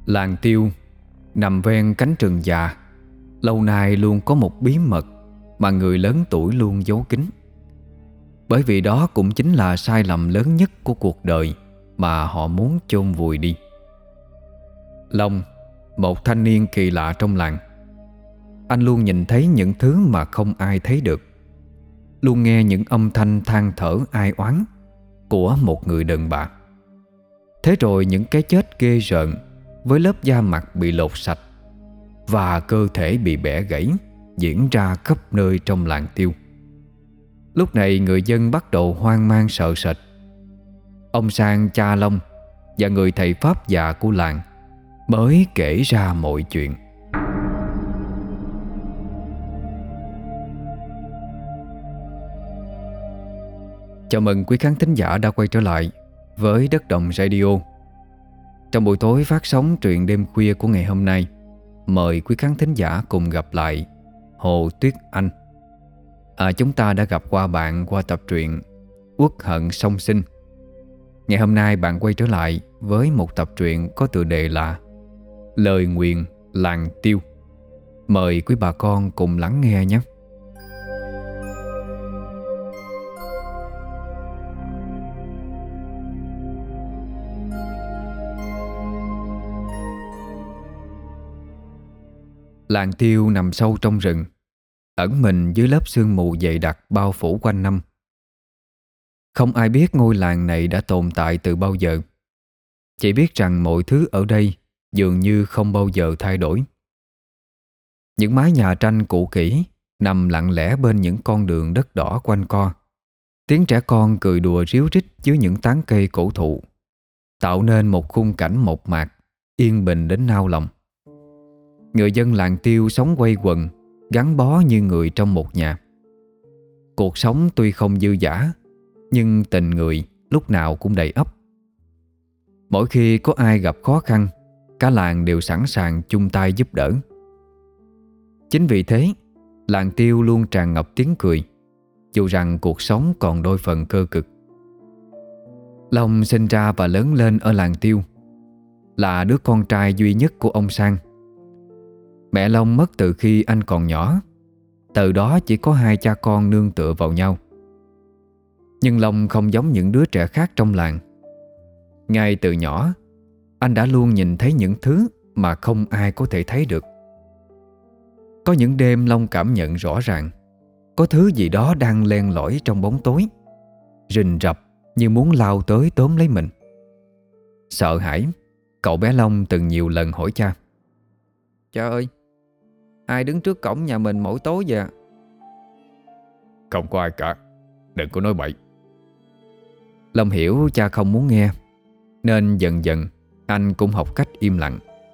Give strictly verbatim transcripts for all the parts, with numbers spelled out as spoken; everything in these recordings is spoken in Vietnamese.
Làng Tiêu nằm ven cánh rừng già, lâu nay luôn có một bí mật mà người lớn tuổi luôn giấu kín. Bởi vì đó cũng chính là sai lầm lớn nhất của cuộc đời mà họ muốn chôn vùi đi. Long, một thanh niên kỳ lạ trong làng. Anh luôn nhìn thấy những thứ mà không ai thấy được, luôn nghe những âm thanh than thở ai oán của một người đàn bà. Thế rồi những cái chết ghê rợn, với lớp da mặt bị lột sạch và cơ thể bị bẻ gãy, diễn ra khắp nơi trong làng Tiêu. Lúc này người dân bắt đầu hoang mang sợ sệt. Ông Sang, cha Long và người thầy pháp già của làng mới kể ra mọi chuyện. Chào mừng quý khán thính giả đã quay trở lại với Đất Đồng Radio. Trong buổi tối phát sóng truyện đêm khuya của ngày hôm nay, mời quý khán thính giả cùng gặp lại Hồ Tuyết Anh. à, Chúng ta đã gặp qua bạn qua tập truyện Uất Hận Song Sinh. Ngày hôm nay bạn quay trở lại với một tập truyện có tựa đề là Lời Nguyền Làng Tiêu. Mời quý bà con cùng lắng nghe nhé. Làng Tiêu nằm sâu trong rừng, ẩn mình dưới lớp sương mù dày đặc bao phủ quanh năm. Không ai biết ngôi làng này đã tồn tại từ bao giờ. Chỉ biết rằng mọi thứ ở đây dường như không bao giờ thay đổi. Những mái nhà tranh cũ kỹ nằm lặng lẽ bên những con đường đất đỏ quanh co. Tiếng trẻ con cười đùa ríu rít dưới những tán cây cổ thụ, tạo nên một khung cảnh mộc mạc, yên bình đến nao lòng. Người dân làng Tiêu sống quây quần, gắn bó như người trong một nhà. Cuộc sống tuy không dư dả, nhưng tình người lúc nào cũng đầy ắp. Mỗi khi có ai gặp khó khăn, cả làng đều sẵn sàng chung tay giúp đỡ. Chính vì thế, làng Tiêu luôn tràn ngập tiếng cười, dù rằng cuộc sống còn đôi phần cơ cực. Long sinh ra và lớn lên ở làng Tiêu, là đứa con trai duy nhất của ông Sang. Mẹ Long mất từ khi anh còn nhỏ, từ đó chỉ có hai cha con nương tựa vào nhau. Nhưng Long không giống những đứa trẻ khác trong làng. Ngay từ nhỏ, anh đã luôn nhìn thấy những thứ mà không ai có thể thấy được. Có những đêm Long cảm nhận rõ ràng có thứ gì đó đang len lỏi trong bóng tối, rình rập như muốn lao tới tóm lấy mình. Sợ hãi, cậu bé Long từng nhiều lần hỏi cha: "Cha ơi, ai đứng trước cổng nhà mình mỗi tối vậy?" "Không có ai cả, đừng có nói bậy." Long hiểu cha không muốn nghe, nên dần dần anh cũng học cách im lặng.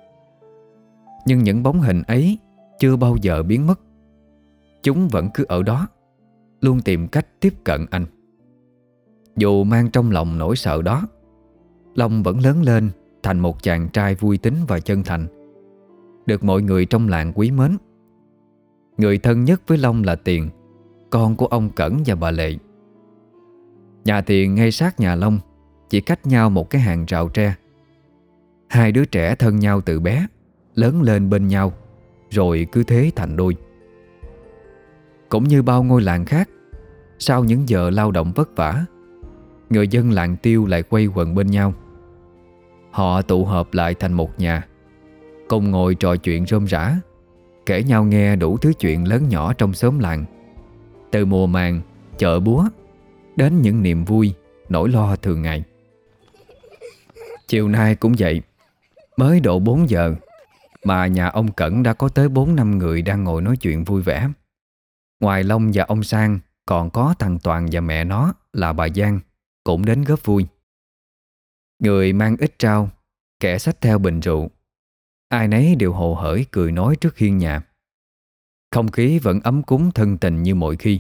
Nhưng những bóng hình ấy chưa bao giờ biến mất. Chúng vẫn cứ ở đó, luôn tìm cách tiếp cận anh. Dù mang trong lòng nỗi sợ đó, Long vẫn lớn lên thành một chàng trai vui tính và chân thành, được mọi người trong làng quý mến. Người thân nhất với Long là Tiền, con của ông Cẩn và bà Lệ. Nhà Tiền ngay sát nhà Long, chỉ cách nhau một cái hàng rào tre. Hai đứa trẻ thân nhau từ bé, lớn lên bên nhau, rồi cứ thế thành đôi. Cũng như bao ngôi làng khác, sau những giờ lao động vất vả, người dân làng Tiêu lại quây quần bên nhau. Họ tụ họp lại thành một nhà, cùng ngồi trò chuyện rôm rả, kể nhau nghe đủ thứ chuyện lớn nhỏ trong xóm làng, từ mùa màng, chợ búa, đến những niềm vui, nỗi lo thường ngày. Chiều nay cũng vậy, mới độ bốn giờ mà nhà ông Cẩn đã có tới bốn năm người đang ngồi nói chuyện vui vẻ. Ngoài Long và ông Sang, còn có thằng Toàn và mẹ nó là bà Giang cũng đến góp vui. Người mang ít rau, kẻ xách theo bình rượu, ai nấy đều hồ hởi cười nói trước hiên nhà. Không khí vẫn ấm cúng thân tình như mọi khi.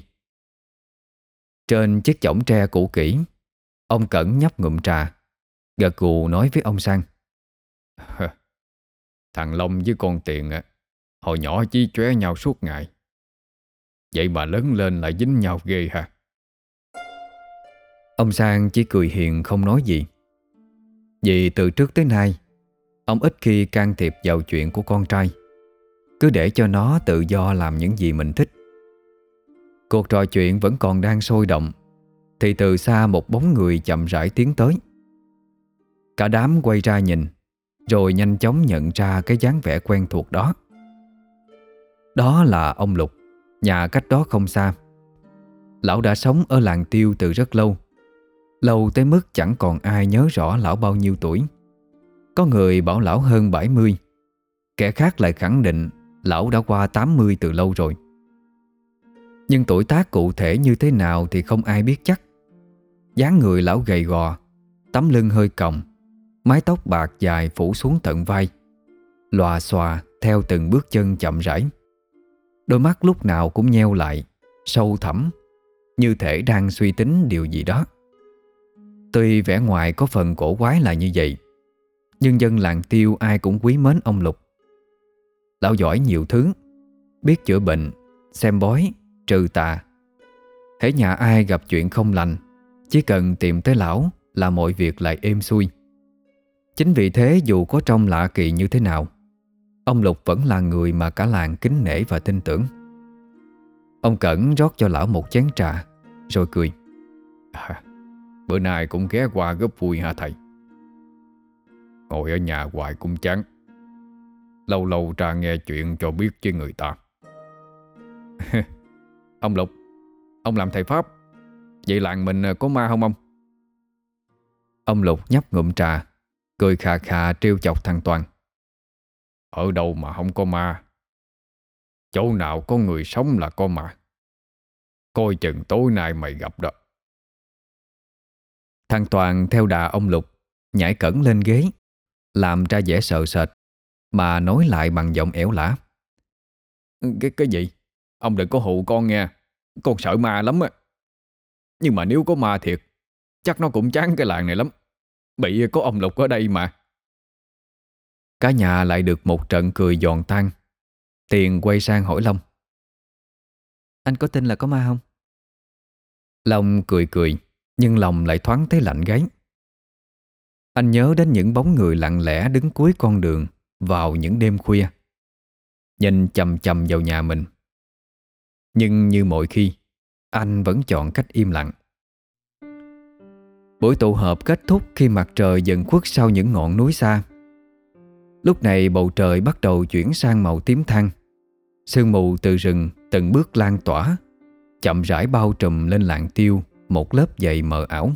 Trên chiếc chõng tre cũ kỹ, ông Cẩn nhấp ngụm trà, gật gù nói với ông Sang: "Thằng Long với con Tiền á, hồi nhỏ chí chóe nhau suốt ngày, vậy mà lớn lên lại dính nhau ghê ha." Ông Sang chỉ cười hiền không nói gì. Vì từ trước tới nay, Ông ít khi can thiệp vào chuyện của con trai, cứ để cho nó tự do làm những gì mình thích. Cuộc trò chuyện vẫn còn đang sôi động thì từ xa một bóng người chậm rãi tiến tới. Cả đám quay ra nhìn, rồi nhanh chóng nhận ra cái dáng vẻ quen thuộc đó. Đó là ông Lục, nhà cách đó không xa. Lão đã sống ở làng Tiêu từ rất lâu, lâu tới mức chẳng còn ai nhớ rõ lão bao nhiêu tuổi. Có người bảo lão hơn bảy mươi, kẻ khác lại khẳng định lão đã qua tám mươi từ lâu rồi. Nhưng tuổi tác cụ thể như thế nào thì không ai biết chắc. Dáng người lão gầy gò, tấm lưng hơi còng, mái tóc bạc dài phủ xuống tận vai, lòa xòa theo từng bước chân chậm rãi. Đôi mắt lúc nào cũng nheo lại, sâu thẳm, như thể đang suy tính điều gì đó. Tuy vẻ ngoài có phần cổ quái là như vậy, nhưng dân làng Tiêu ai cũng quý mến ông Lục. Lão giỏi nhiều thứ, biết chữa bệnh, xem bói, trừ tà. Hễ nhà ai gặp chuyện không lành, chỉ cần tìm tới lão là mọi việc lại êm xuôi. Chính vì thế dù có trông lạ kỳ như thế nào, ông Lục vẫn là người mà cả làng kính nể và tin tưởng. Ông Cẩn rót cho lão một chén trà, rồi cười. À, bữa nay cũng ghé qua góp vui hả thầy? Ngồi ở nhà hoài cũng chán, lâu lâu ra nghe chuyện cho biết với người ta. Ông Lục, ông làm thầy Pháp, vậy làng mình có ma không ông? Ông Lục nhấp ngụm trà, cười khà khà trêu chọc thằng Toàn. Ở đâu mà không có ma? Chỗ nào có người sống là có ma. Coi chừng tối nay mày gặp đó. Thằng Toàn theo đà ông Lục nhảy cẫng lên ghế, làm ra vẻ sợ sệt, mà nói lại bằng giọng ẻo lả. Cái cái gì? Ông đừng có hù con nghe. Con sợ ma lắm á. Nhưng mà nếu có ma thiệt, chắc nó cũng chán cái làng này lắm. Bị có ông Lục ở đây mà. Cả nhà lại được một trận cười giòn tan. Tiền quay sang hỏi Long. Anh có tin là có ma không? Long cười cười, nhưng lòng lại thoáng thấy lạnh gáy. Anh nhớ đến những bóng người lặng lẽ đứng cuối con đường vào những đêm khuya, nhìn chằm chằm vào nhà mình. Nhưng như mọi khi, anh vẫn chọn cách im lặng. Buổi tụ họp kết thúc khi mặt trời dần khuất sau những ngọn núi xa. Lúc này bầu trời bắt đầu chuyển sang màu tím than. Sương mù từ rừng từng bước lan tỏa, chậm rãi bao trùm lên làng Tiêu một lớp dày mờ ảo.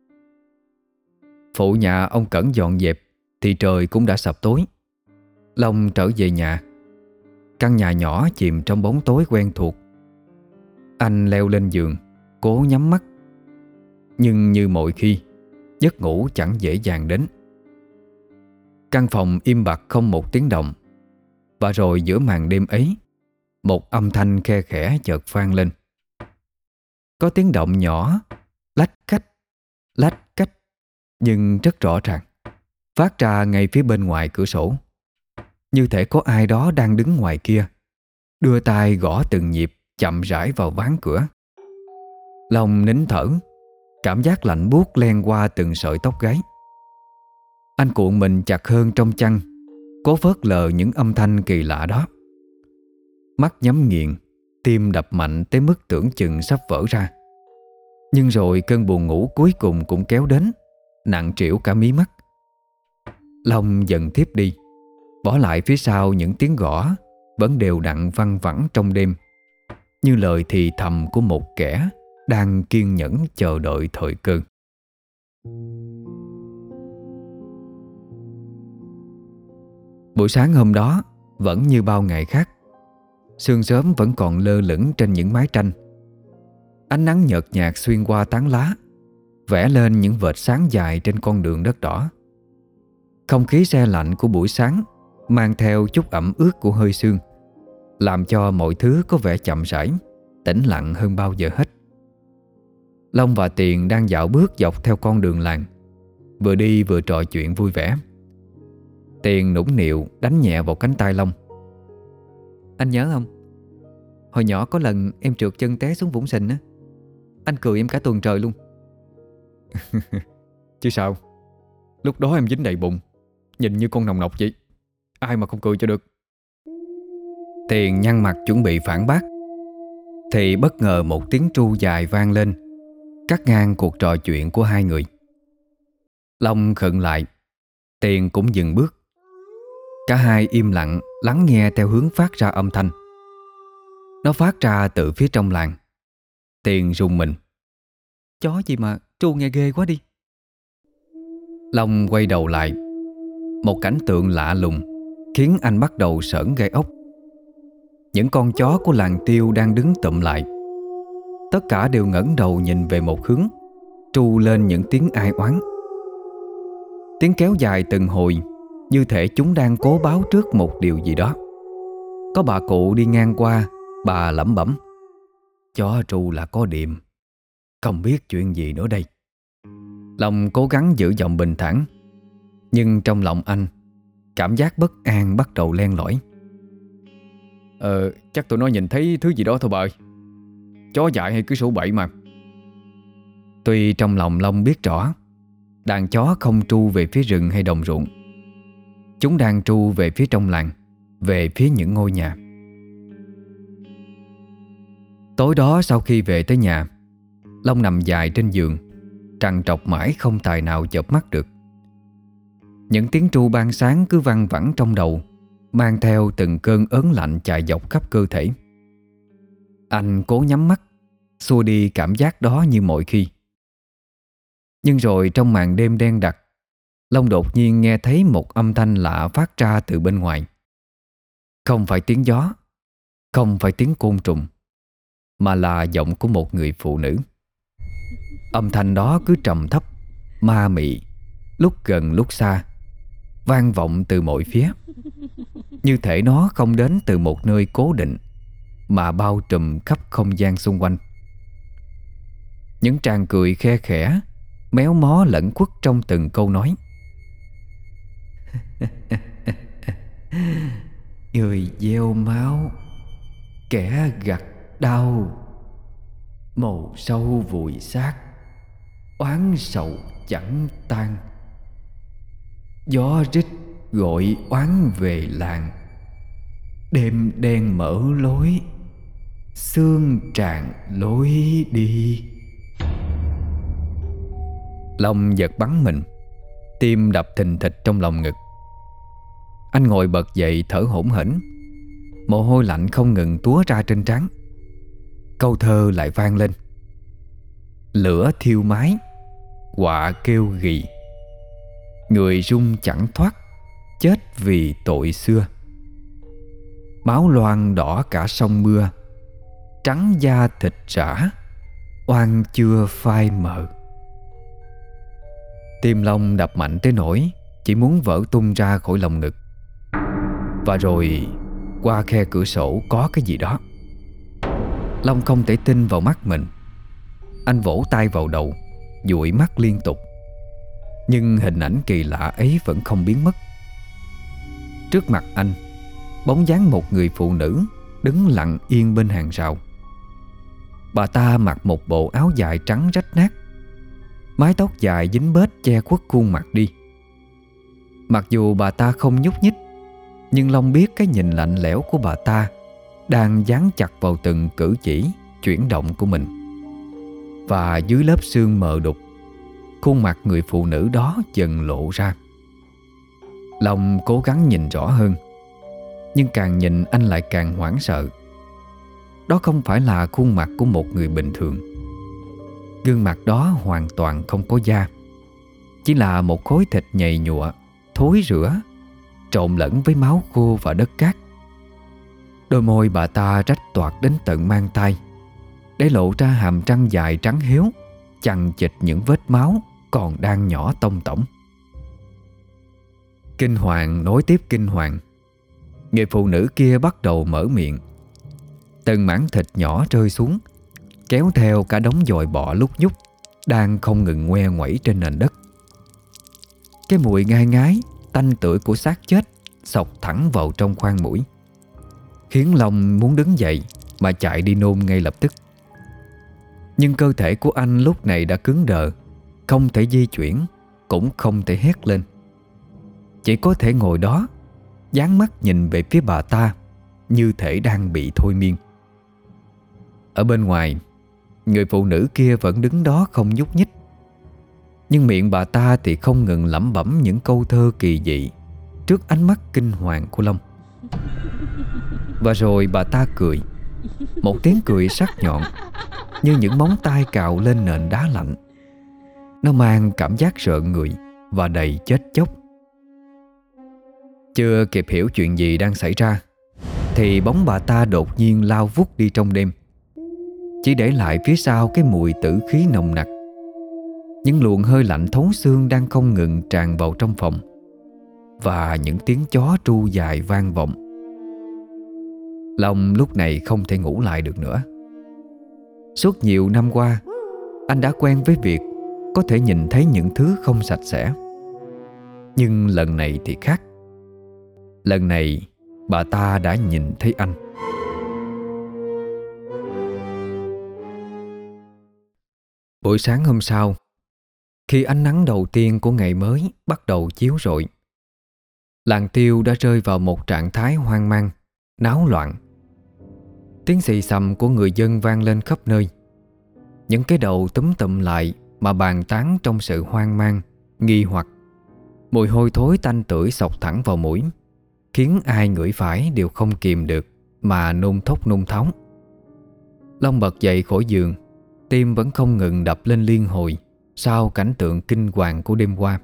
Phụ nhà ông Cẩn dọn dẹp thì trời cũng đã sập tối. Long trở về nhà. Căn nhà nhỏ chìm trong bóng tối quen thuộc. Anh leo lên giường, cố nhắm mắt. Nhưng như mọi khi, giấc ngủ chẳng dễ dàng đến. Căn phòng im bặt không một tiếng động. Và rồi giữa màn đêm ấy, một âm thanh khe khẽ chợt vang lên. Có tiếng động nhỏ, lách cách, lách cách, nhưng rất rõ ràng, phát ra ngay phía bên ngoài cửa sổ. Như thể có ai đó đang đứng ngoài kia, đưa tay gõ từng nhịp chậm rãi vào ván cửa. Long nín thở, cảm giác lạnh buốt len qua từng sợi tóc gáy. Anh cuộn mình chặt hơn trong chăn, cố phớt lờ những âm thanh kỳ lạ đó. Mắt nhắm nghiền, tim đập mạnh tới mức tưởng chừng sắp vỡ ra. Nhưng rồi cơn buồn ngủ cuối cùng cũng kéo đến, nặng trĩu cả mí mắt. Long dần thiếp đi, bỏ lại phía sau những tiếng gõ vẫn đều đặn văng vẳng trong đêm, như lời thì thầm của một kẻ đang kiên nhẫn chờ đợi thời cơ. Buổi sáng hôm đó vẫn như bao ngày khác. Sương sớm vẫn còn lơ lửng trên những mái tranh. Ánh nắng nhợt nhạt xuyên qua tán lá, vẽ lên những vệt sáng dài trên con đường đất đỏ. Không khí se lạnh của buổi sáng mang theo chút ẩm ướt của hơi sương, làm cho mọi thứ có vẻ chậm rãi, tĩnh lặng hơn bao giờ hết. Long và Tiền đang dạo bước dọc theo con đường làng, vừa đi vừa trò chuyện vui vẻ. Tiền nũng nịu đánh nhẹ vào cánh tay Long. Anh nhớ không? Hồi nhỏ có lần em trượt chân té xuống vũng sình á, anh cười em cả tuần trời luôn. Chứ sao? Lúc đó em dính đầy bụng, Nhìn như con nòng nọc vậy, ai mà không cười cho được. Tiền nhăn mặt chuẩn bị phản bác, thì bất ngờ một tiếng tru dài vang lên, cắt ngang cuộc trò chuyện của hai người. Long khựng lại, Tiền cũng dừng bước. Cả hai im lặng lắng nghe theo hướng phát ra âm thanh. Nó phát ra từ phía trong làng. Tiền rùng mình. Chó gì mà tru nghe ghê quá đi. Long quay đầu lại. Một cảnh tượng lạ lùng khiến anh bắt đầu sởn gai ốc. Những con chó của làng Tiêu đang đứng tụm lại. Tất cả đều ngẩng đầu nhìn về một hướng, tru lên những tiếng ai oán. Tiếng kéo dài từng hồi, như thể chúng đang cố báo trước một điều gì đó. Có bà cụ đi ngang qua, bà lẩm bẩm: chó tru là có điềm, không biết chuyện gì nữa đây. Long cố gắng giữ giọng bình thản, nhưng trong lòng anh, cảm giác bất an bắt đầu len lỏi. Ờ, chắc tụi nó nhìn thấy thứ gì đó thôi bà ơi. Chó dại hay cứ sủ bậy mà. Tuy trong lòng Long biết rõ đàn chó không tru về phía rừng hay đồng ruộng. Chúng đang tru về phía trong làng, về phía những ngôi nhà. Tối đó sau khi về tới nhà, Long nằm dài trên giường, trằn trọc mãi không tài nào chợp mắt được. Những tiếng tru ban sáng cứ văng vẳng trong đầu, mang theo từng cơn ớn lạnh chạy dọc khắp cơ thể. Anh cố nhắm mắt, xua đi cảm giác đó như mọi khi. Nhưng rồi trong màn đêm đen đặc, Long đột nhiên nghe thấy một âm thanh lạ phát ra từ bên ngoài. Không phải tiếng gió, không phải tiếng côn trùng, mà là giọng của một người phụ nữ. Âm thanh đó cứ trầm thấp, ma mị, lúc gần lúc xa, vang vọng từ mọi phía. Như thể nó không đến từ một nơi cố định, mà bao trùm khắp không gian xung quanh. Những tràng cười khe khẽ, méo mó lẫn quất trong từng câu nói. Người gieo máu, kẻ gặt đau, mồ sâu vùi xác, oán sầu chẳng tan. Gió rít gọi oán về làng, đêm đen mở lối, sương tràn lối đi. Long giật bắn mình, tim đập thình thịch trong lòng ngực. Anh ngồi bật dậy thở hổn hển, mồ hôi lạnh không ngừng túa ra trên trán. Câu thơ lại vang lên: lửa thiêu mái, quạ kêu gì, người rung chẳng thoát, chết vì tội xưa. Máu loang đỏ cả sông mưa, trắng da thịt rã, oan chưa phai mờ. Tim Long đập mạnh tới nỗi chỉ muốn vỡ tung ra khỏi lồng ngực. Và rồi qua khe cửa sổ có cái gì đó. Long không thể tin vào mắt mình. Anh vỗ tay vào đầu, dụi mắt liên tục. Nhưng hình ảnh kỳ lạ ấy vẫn không biến mất. Trước mặt anh, bóng dáng một người phụ nữ đứng lặng yên bên hàng rào. Bà ta mặc một bộ áo dài trắng rách nát, mái tóc dài dính bết che khuất khuôn mặt đi. Mặc dù bà ta không nhúc nhích, nhưng Long biết cái nhìn lạnh lẽo của bà ta đang dán chặt vào từng cử chỉ, chuyển động của mình. Và dưới lớp sương mờ đục, khuôn mặt người phụ nữ đó dần lộ ra. Long cố gắng nhìn rõ hơn, nhưng càng nhìn anh lại càng hoảng sợ. Đó không phải là khuôn mặt của một người bình thường. Gương mặt đó hoàn toàn không có da, chỉ là một khối thịt nhầy nhụa, thối rữa, trộn lẫn với máu khô và đất cát. Đôi môi bà ta rách toạc đến tận mang tai, để lộ ra hàm răng dài trắng héo, chằng chịt những vết máu còn đang nhỏ tông tổng. Kinh hoàng nối tiếp kinh hoàng. Người phụ nữ kia bắt đầu mở miệng. Từng mảng thịt nhỏ rơi xuống, kéo theo cả đống dòi bọ lúc nhúc đang không ngừng ngoe nguẩy trên nền đất. Cái mùi ngai ngái, tanh tưởi của xác chết xộc thẳng vào trong khoang mũi, khiến Long muốn đứng dậy mà chạy đi nôn ngay lập tức. Nhưng cơ thể của anh lúc này đã cứng đờ, không thể di chuyển, cũng không thể hét lên. chỉ có thể ngồi đó, dán mắt nhìn về phía bà ta, như thể đang bị thôi miên. Ở bên ngoài, người phụ nữ kia vẫn đứng đó không nhúc nhích, nhưng miệng bà ta thì không ngừng lẩm bẩm những câu thơ kỳ dị trước ánh mắt kinh hoàng của Long. Và rồi bà ta cười, một tiếng cười sắc nhọn như những móng tay cào lên nền đá lạnh. Nó mang cảm giác rợn người và đầy chết chóc. Chưa kịp hiểu chuyện gì đang xảy ra thì bóng bà ta đột nhiên lao vút đi trong đêm, chỉ để lại phía sau cái mùi tử khí nồng nặc. Những luồng hơi lạnh thấu xương đang không ngừng tràn vào trong phòng, và những tiếng chó tru dài vang vọng. Long lúc này không thể ngủ lại được nữa. Suốt nhiều năm qua, anh đã quen với việc có thể nhìn thấy những thứ không sạch sẽ. Nhưng lần này thì khác. Lần này bà ta đã nhìn thấy anh. Buổi sáng hôm sau, khi ánh nắng đầu tiên của ngày mới bắt đầu chiếu rọi, làng Tiêu đã rơi vào một trạng thái hoang mang, náo loạn. Tiếng xì xầm của người dân vang lên khắp nơi. Những cái đầu túm tụm lại mà bàn tán trong sự hoang mang, nghi hoặc. Mùi hôi thối tanh tưởi xộc thẳng vào mũi, khiến ai ngửi phải đều không kìm được mà nôn thốc nôn tháo. Long bật dậy khỏi giường, tim vẫn không ngừng đập lên liên hồi sau cảnh tượng kinh hoàng của đêm qua.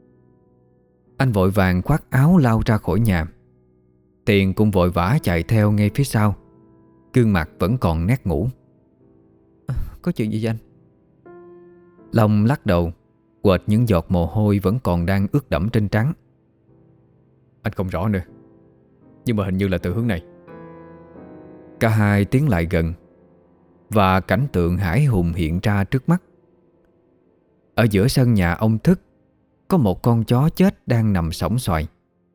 Anh vội vàng khoác áo lao ra khỏi nhà. Tiền cũng vội vã chạy theo ngay phía sau, gương mặt vẫn còn nét ngủ. À, có chuyện gì vậy anh? Long lắc đầu, quệt những giọt mồ hôi vẫn còn đang ướt đẫm trên trán. Anh không rõ nữa, nhưng mà hình như là từ hướng này. Cả hai tiến lại gần, và cảnh tượng hãi hùng hiện ra trước mắt. Ở giữa sân nhà ông Thức có một con chó chết đang nằm sõng soài.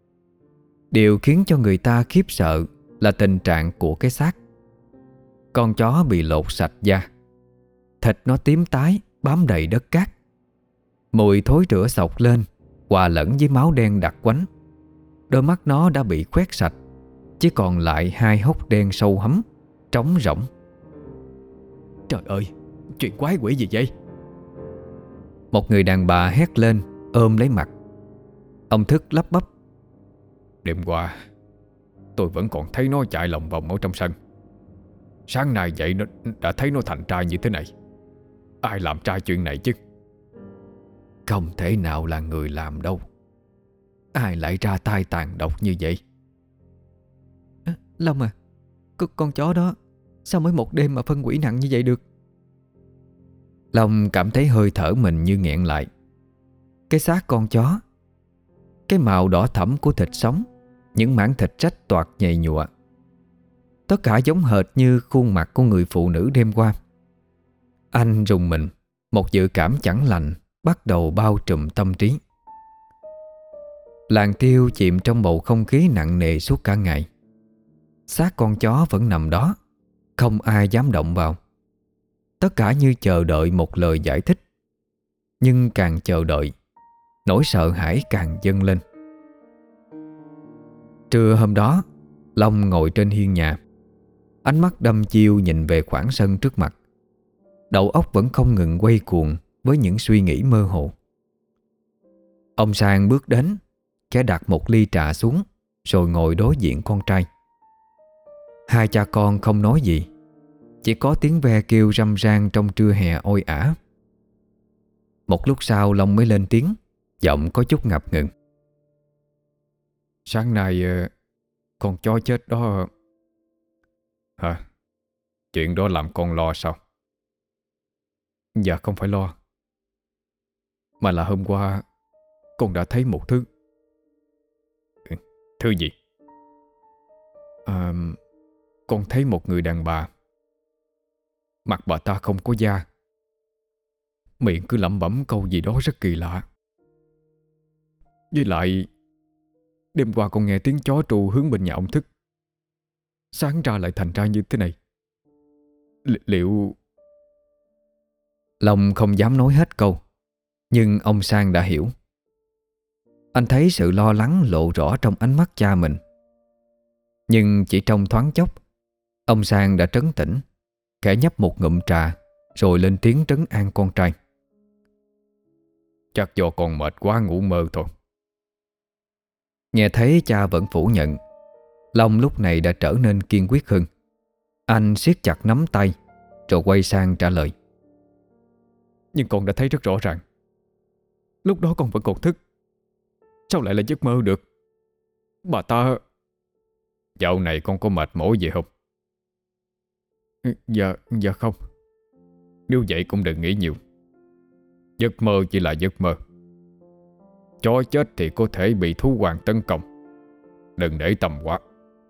Điều khiến cho người ta khiếp sợ là tình trạng của cái xác. Con chó bị lột sạch da, thịt nó tím tái bám đầy đất cát. Mùi thối rữa xộc lên, hòa lẫn với máu đen đặc quánh. Đôi mắt nó đã bị khoét sạch, chỉ còn lại hai hốc đen sâu hắm, trống rỗng. Trời ơi, chuyện quái quỷ gì vậy? Một người đàn bà hét lên, ôm lấy mặt. Ông Thức lắp bắp. Đêm qua tôi vẫn còn thấy nó chạy lòng vòng ở trong sân. Sáng nay dậy nó đã thấy nó thành trai như thế này. Ai làm trai chuyện này chứ? Không thể nào là người làm đâu. Ai lại ra tay tàn độc như vậy? À, Long à, con, con chó đó sao mới một đêm mà phân hủy nặng như vậy được? Long cảm thấy hơi thở mình như nghẹn lại. Cái xác con chó, cái màu đỏ thẫm của thịt sống, những mảng thịt rách toạc nhầy nhụa, tất cả giống hệt như khuôn mặt của người phụ nữ đêm qua. Anh rùng mình, một dự cảm chẳng lành bắt đầu bao trùm tâm trí. Làng Tiêu chìm trong bầu không khí nặng nề suốt cả ngày. Xác con chó vẫn nằm đó, không ai dám động vào. Tất cả như chờ đợi một lời giải thích. Nhưng càng chờ đợi, nỗi sợ hãi càng dâng lên. Trưa hôm đó, Long ngồi trên hiên nhà, ánh mắt đăm chiêu nhìn về khoảng sân trước mặt. Đầu óc vẫn không ngừng quay cuồng với những suy nghĩ mơ hồ. Ông Sang bước đến, khẽ đặt một ly trà xuống, rồi ngồi đối diện con trai. Hai cha con không nói gì, chỉ có tiếng ve kêu râm ran trong trưa hè oi ả. Một lúc sau Long mới lên tiếng, giọng có chút ngập ngừng. Sáng nay con chó chết đó. Hả? Chuyện đó làm con lo sao? Dạ không phải lo, mà là hôm qua con đã thấy một thứ. Thứ gì? À, con thấy một người đàn bà. Mặt bà ta không có da, miệng cứ lẩm bẩm câu gì đó rất kỳ lạ. Với lại đêm qua con nghe tiếng chó tru hướng bên nhà ông Thức. Sáng ra lại thành ra như thế này. L liệu... Long không dám nói hết câu, nhưng ông Sang đã hiểu. Anh thấy sự lo lắng lộ rõ trong ánh mắt cha mình. Nhưng chỉ trong thoáng chốc, ông Sang đã trấn tĩnh, khẽ nhấp một ngụm trà rồi lên tiếng trấn an con trai. Chắc do con mệt quá ngủ mơ thôi. Nghe thấy cha vẫn phủ nhận, Long lúc này đã trở nên kiên quyết hơn. Anh siết chặt nắm tay rồi quay sang trả lời. Nhưng con đã thấy rất rõ ràng, lúc đó con vẫn còn thức. Sao lại là giấc mơ được? Bà ta... Dạo này con có mệt mỏi gì không? Dạ, dạ không. Nếu vậy cũng đừng nghĩ nhiều. Giấc mơ chỉ là giấc mơ. Chó chết thì có thể bị thú hoàng tấn công. Đừng để tâm quá.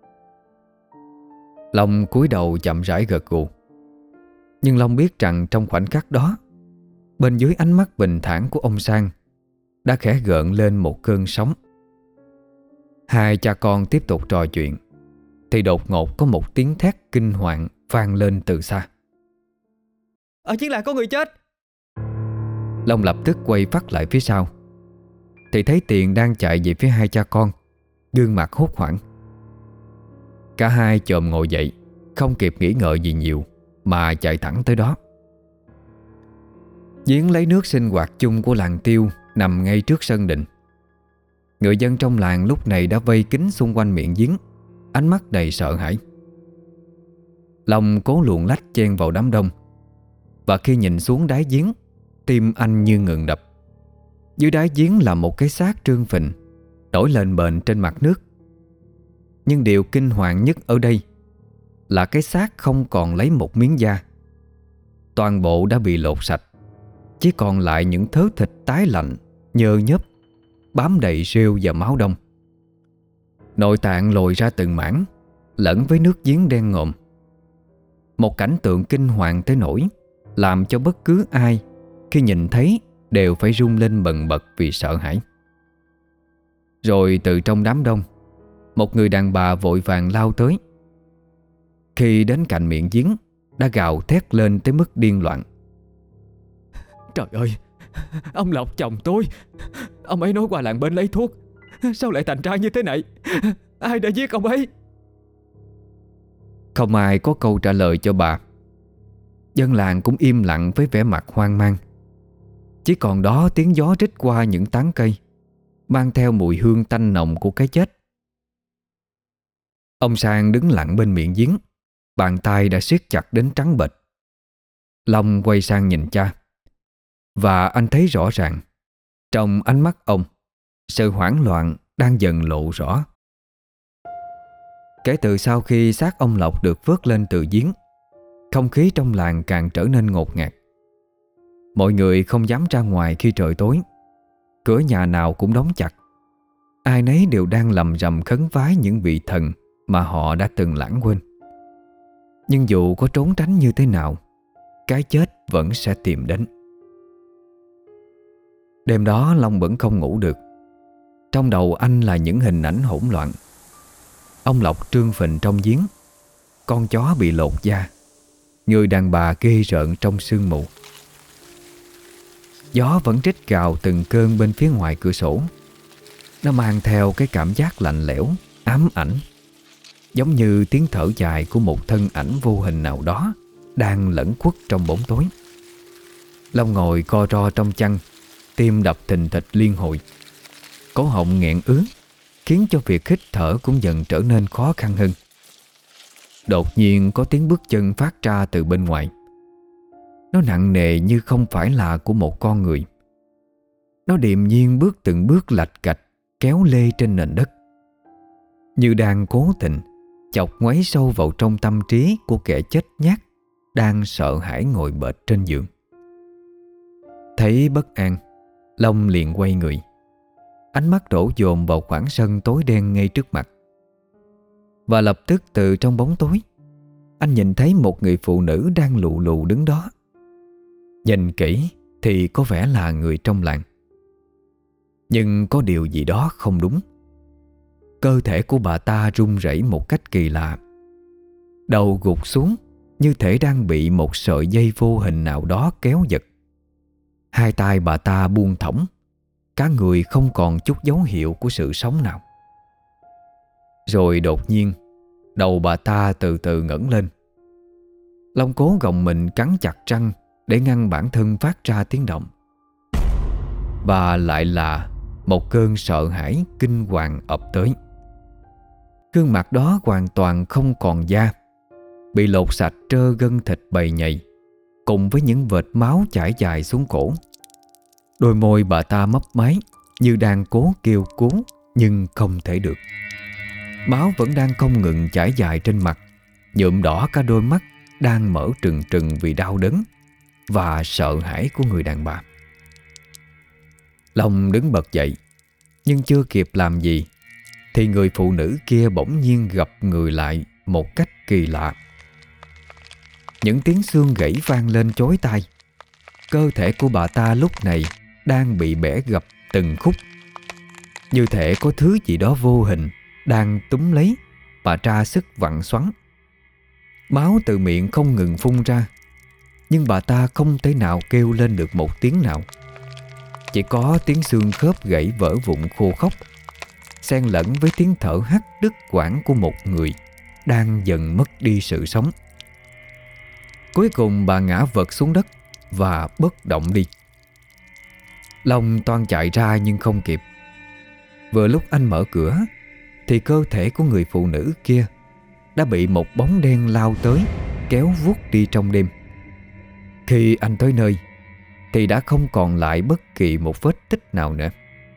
Long cúi đầu chậm rãi gật gù. Nhưng Long biết rằng trong khoảnh khắc đó, bên dưới ánh mắt bình thản của ông Sang đã khẽ gợn lên một cơn sóng. Hai cha con tiếp tục trò chuyện thì đột ngột có một tiếng thét kinh hoàng vang lên từ xa. Ở chiến làng có người chết. Long lập tức quay phát lại phía sau thì thấy Tiền đang chạy về phía hai cha con, gương mặt hốt hoảng. Cả hai chồm ngồi dậy, không kịp nghĩ ngợi gì nhiều mà chạy thẳng tới đó. Giếng lấy nước sinh hoạt chung của làng Tiêu nằm ngay trước sân đình. Người dân trong làng lúc này đã vây kín xung quanh miệng giếng, ánh mắt đầy sợ hãi. Long cố luồn lách chen vào đám đông, và khi nhìn xuống đáy giếng, tim anh như ngừng đập. Dưới đáy giếng là một cái xác trương phình nổi lên bềnh trên mặt nước. Nhưng điều kinh hoàng nhất ở đây là cái xác không còn lấy một miếng da. Toàn bộ đã bị lột sạch, chỉ còn lại những thớ thịt tái lạnh, nhơ nhớp, bám đầy rêu và máu đông. Nội tạng lồi ra từng mảng, lẫn với nước giếng đen ngòm. Một cảnh tượng kinh hoàng tới nỗi làm cho bất cứ ai khi nhìn thấy đều phải run lên bần bật vì sợ hãi. Rồi từ trong đám đông, một người đàn bà vội vàng lao tới. Khi đến cạnh miệng giếng, đã gào thét lên tới mức điên loạn. Trời ơi, ông Lộc chồng tôi, ông ấy nói qua làng bên lấy thuốc, sao lại thành ra như thế này? Ai đã giết ông ấy? Không ai có câu trả lời cho bà. Dân làng cũng im lặng với vẻ mặt hoang mang. Chỉ còn đó tiếng gió rít qua những tán cây, mang theo mùi hương tanh nồng của cái chết. Ông Sang đứng lặng bên miệng giếng, bàn tay đã siết chặt đến trắng bệch. Long quay sang nhìn cha, và anh thấy rõ ràng trong ánh mắt ông, sự hoảng loạn đang dần lộ rõ. Kể từ sau khi xác ông Lộc được vớt lên từ giếng, không khí trong làng càng trở nên ngột ngạt. Mọi người không dám ra ngoài khi trời tối. Cửa nhà nào cũng đóng chặt. Ai nấy đều đang lầm rầm khấn vái những vị thần mà họ đã từng lãng quên. Nhưng dù có trốn tránh như thế nào, cái chết vẫn sẽ tìm đến. Đêm đó Long vẫn không ngủ được. Trong đầu anh là những hình ảnh hỗn loạn. Ông Lộc trương phình trong giếng, con chó bị lột da, người đàn bà ghê rợn trong sương mù. Gió vẫn rít gào từng cơn bên phía ngoài cửa sổ. Nó mang theo cái cảm giác lạnh lẽo, ám ảnh, giống như tiếng thở dài của một thân ảnh vô hình nào đó đang lẩn khuất trong bóng tối. Long ngồi co ro trong chăn, tim đập thình thịch liên hồi. Cổ họng nghẹn ứ, khiến cho việc hít thở cũng dần trở nên khó khăn hơn. Đột nhiên có tiếng bước chân phát ra từ bên ngoài. Nó nặng nề như không phải là của một con người. Nó điềm nhiên bước từng bước lạch cạch, kéo lê trên nền đất, như đang cố tình chọc ngoáy sâu vào trong tâm trí của kẻ chết nhát đang sợ hãi ngồi bệt trên giường. Thấy bất an, Long liền quay người. Ánh mắt đổ dồn vào khoảng sân tối đen ngay trước mặt. Và lập tức từ trong bóng tối, anh nhìn thấy một người phụ nữ đang lù lù đứng đó. Nhìn kỹ thì có vẻ là người trong làng. Nhưng có điều gì đó không đúng. Cơ thể của bà ta run rẩy một cách kỳ lạ. Đầu gục xuống như thể đang bị một sợi dây vô hình nào đó kéo giật. Hai tay bà ta buông thõng, cả người không còn chút dấu hiệu của sự sống nào. Rồi đột nhiên, đầu bà ta từ từ ngẩng lên. Long cố gồng mình cắn chặt răng để ngăn bản thân phát ra tiếng động. Và lại là một cơn sợ hãi kinh hoàng ập tới. Gương mặt đó hoàn toàn không còn da, bị lột sạch trơ gân thịt bầy nhầy, cùng với những vệt máu chảy dài xuống cổ. Đôi môi bà ta mấp máy như đang cố kêu cứu, nhưng không thể được. Máu vẫn đang không ngừng chảy dài trên mặt, nhuộm đỏ cả đôi mắt đang mở trừng trừng vì đau đớn và sợ hãi của người đàn bà. Long đứng bật dậy, nhưng chưa kịp làm gì thì người phụ nữ kia bỗng nhiên gập người lại một cách kỳ lạ. Những tiếng xương gãy vang lên chói tai. Cơ thể của bà ta lúc này đang bị bẻ gập từng khúc, như thể có thứ gì đó vô hình đang túm lấy và ra sức vặn xoắn. Máu từ miệng không ngừng phun ra, nhưng bà ta không thể nào kêu lên được một tiếng nào. Chỉ có tiếng xương khớp gãy vỡ vụn khô khóc, xen lẫn với tiếng thở hắt đứt quãng của một người đang dần mất đi sự sống. Cuối cùng bà ngã vật xuống đất và bất động đi. Long toan chạy ra nhưng không kịp. Vừa lúc anh mở cửa thì cơ thể của người phụ nữ kia đã bị một bóng đen lao tới, kéo vuốt đi trong đêm. Khi anh tới nơi thì đã không còn lại bất kỳ một vết tích nào nữa.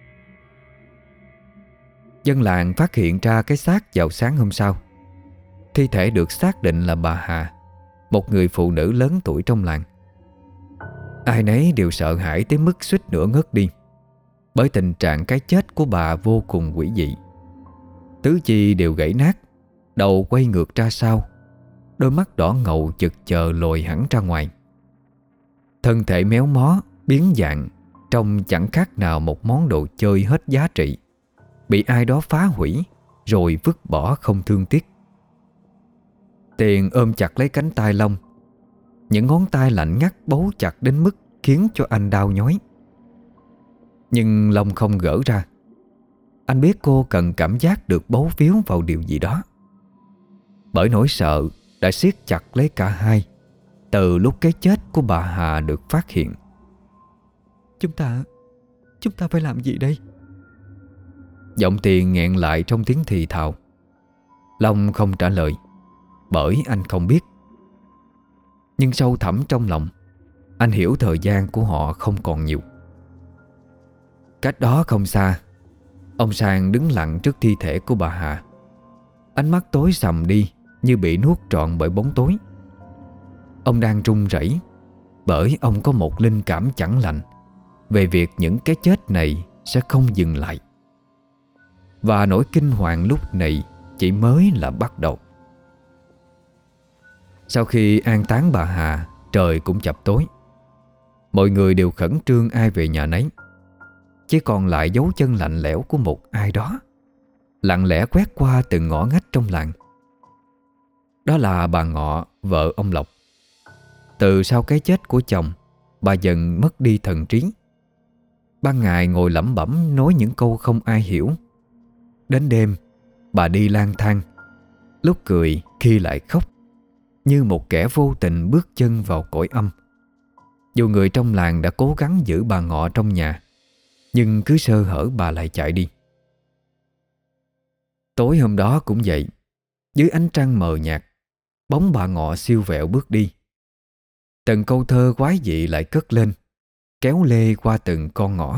Dân làng phát hiện ra cái xác vào sáng hôm sau. Thi thể được xác định là bà Hà, một người phụ nữ lớn tuổi trong làng. Ai nấy đều sợ hãi tới mức suýt nữa ngất đi, bởi tình trạng cái chết của bà vô cùng quỷ dị. Tứ chi đều gãy nát, đầu quay ngược ra sau, đôi mắt đỏ ngầu chực chờ lồi hẳn ra ngoài. Thân thể méo mó, biến dạng, trông chẳng khác nào một món đồ chơi hết giá trị, bị ai đó phá hủy rồi vứt bỏ không thương tiếc. Tiền ôm chặt lấy cánh tay Long. Những ngón tay lạnh ngắt bấu chặt đến mức khiến cho anh đau nhói. Nhưng Long không gỡ ra. Anh biết cô cần cảm giác được bấu víu vào điều gì đó. Bởi nỗi sợ đã siết chặt lấy cả hai từ lúc cái chết của bà Hà được phát hiện. Chúng ta Chúng ta phải làm gì đây? Giọng Tiền nghẹn lại trong tiếng thì thào. Long không trả lời, bởi anh không biết. Nhưng sâu thẳm trong lòng, anh hiểu thời gian của họ không còn nhiều. Cách đó không xa, ông Sang đứng lặng trước thi thể của bà Hà. Ánh mắt tối sầm đi như bị nuốt trọn bởi bóng tối. Ông đang run rẩy, bởi ông có một linh cảm chẳng lành về việc những cái chết này sẽ không dừng lại. Và nỗi kinh hoàng lúc này chỉ mới là bắt đầu. Sau khi an táng bà Hà, trời cũng chập tối. Mọi người đều khẩn trương ai về nhà nấy. Chỉ còn lại dấu chân lạnh lẽo của một ai đó, lặng lẽ quét qua từng ngõ ngách trong làng. Đó là bà Ngọ, vợ ông Lộc. Từ sau cái chết của chồng, bà dần mất đi thần trí. Ban ngày ngồi lẩm bẩm nói những câu không ai hiểu. Đến đêm, bà đi lang thang, lúc cười khi lại khóc, như một kẻ vô tình bước chân vào cõi âm. Dù người trong làng đã cố gắng giữ bà Ngọ trong nhà, nhưng cứ sơ hở bà lại chạy đi. Tối hôm đó cũng vậy. Dưới ánh trăng mờ nhạt, bóng bà Ngọ siêu vẹo bước đi. Từng câu thơ quái dị lại cất lên, kéo lê qua từng con ngõ.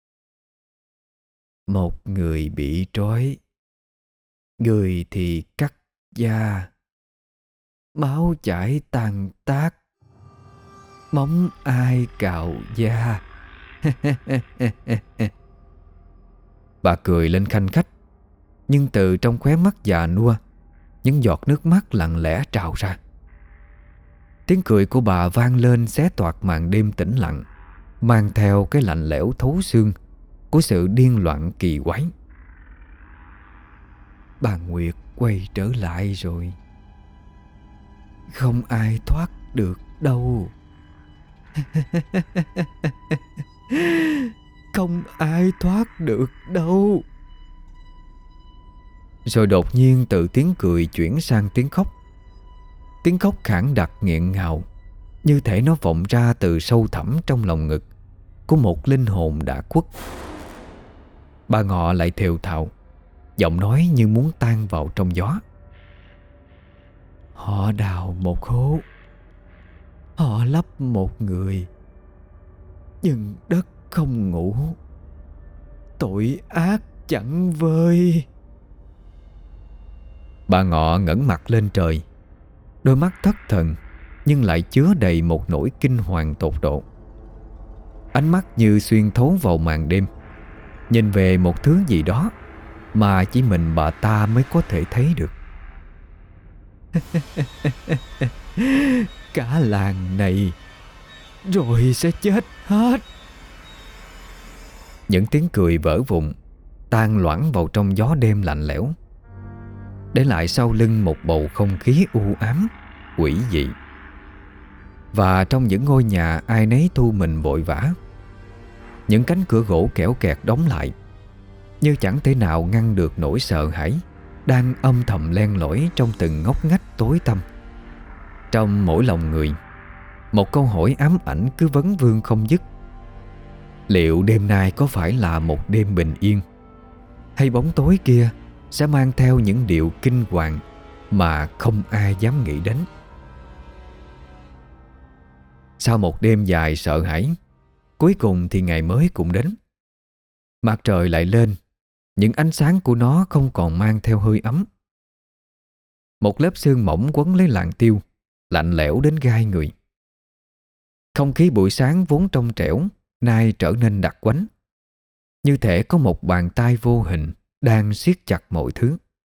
Một người bị trói, người thì cắt da, máu chảy tàn tác, móng ai cạo da. Bà cười lên khanh khách, nhưng từ trong khóe mắt già nua, những giọt nước mắt lặng lẽ trào ra. Tiếng cười của bà vang lên xé toạc màn đêm tĩnh lặng, mang theo cái lạnh lẽo thấu xương của sự điên loạn kỳ quái. Bà Nguyệt quay trở lại rồi, không ai thoát được đâu. Không ai thoát được đâu. Rồi đột nhiên từ tiếng cười chuyển sang tiếng khóc. Tiếng khóc khản đặc nghẹn ngào, như thể nó vọng ra từ sâu thẳm trong lòng ngực của một linh hồn đã khuất. Bà Ngọ lại thều thào, giọng nói như muốn tan vào trong gió. Họ đào một hố, họ lấp một người, nhưng đất không ngủ, tội ác chẳng vơi. Bà Ngọ ngẩng mặt lên trời, đôi mắt thất thần nhưng lại chứa đầy một nỗi kinh hoàng tột độ. Ánh mắt như xuyên thấu vào màn đêm, nhìn về một thứ gì đó mà chỉ mình bà ta mới có thể thấy được. Cả làng này rồi sẽ chết hết. Những tiếng cười vỡ vụn tan loãng vào trong gió đêm lạnh lẽo, để lại sau lưng một bầu không khí u ám, quỷ dị. Và trong những ngôi nhà ai nấy thu mình vội vã, những cánh cửa gỗ kẽo kẹt đóng lại, như chẳng thể nào ngăn được nỗi sợ hãi đang âm thầm len lỏi trong từng ngóc ngách tối tăm. Trong mỗi lòng người, một câu hỏi ám ảnh cứ vấn vương không dứt. Liệu đêm nay có phải là một đêm bình yên, hay bóng tối kia sẽ mang theo những điều kinh hoàng mà không ai dám nghĩ đến? Sau một đêm dài sợ hãi, cuối cùng thì ngày mới cũng đến. Mặt trời lại lên, những ánh sáng của nó không còn mang theo hơi ấm. Một lớp sương mỏng quấn lấy làng tiêu, lạnh lẽo đến gai người. Không khí buổi sáng vốn trong trẻo nay trở nên đặc quánh, như thể có một bàn tay vô hình đang siết chặt mọi thứ.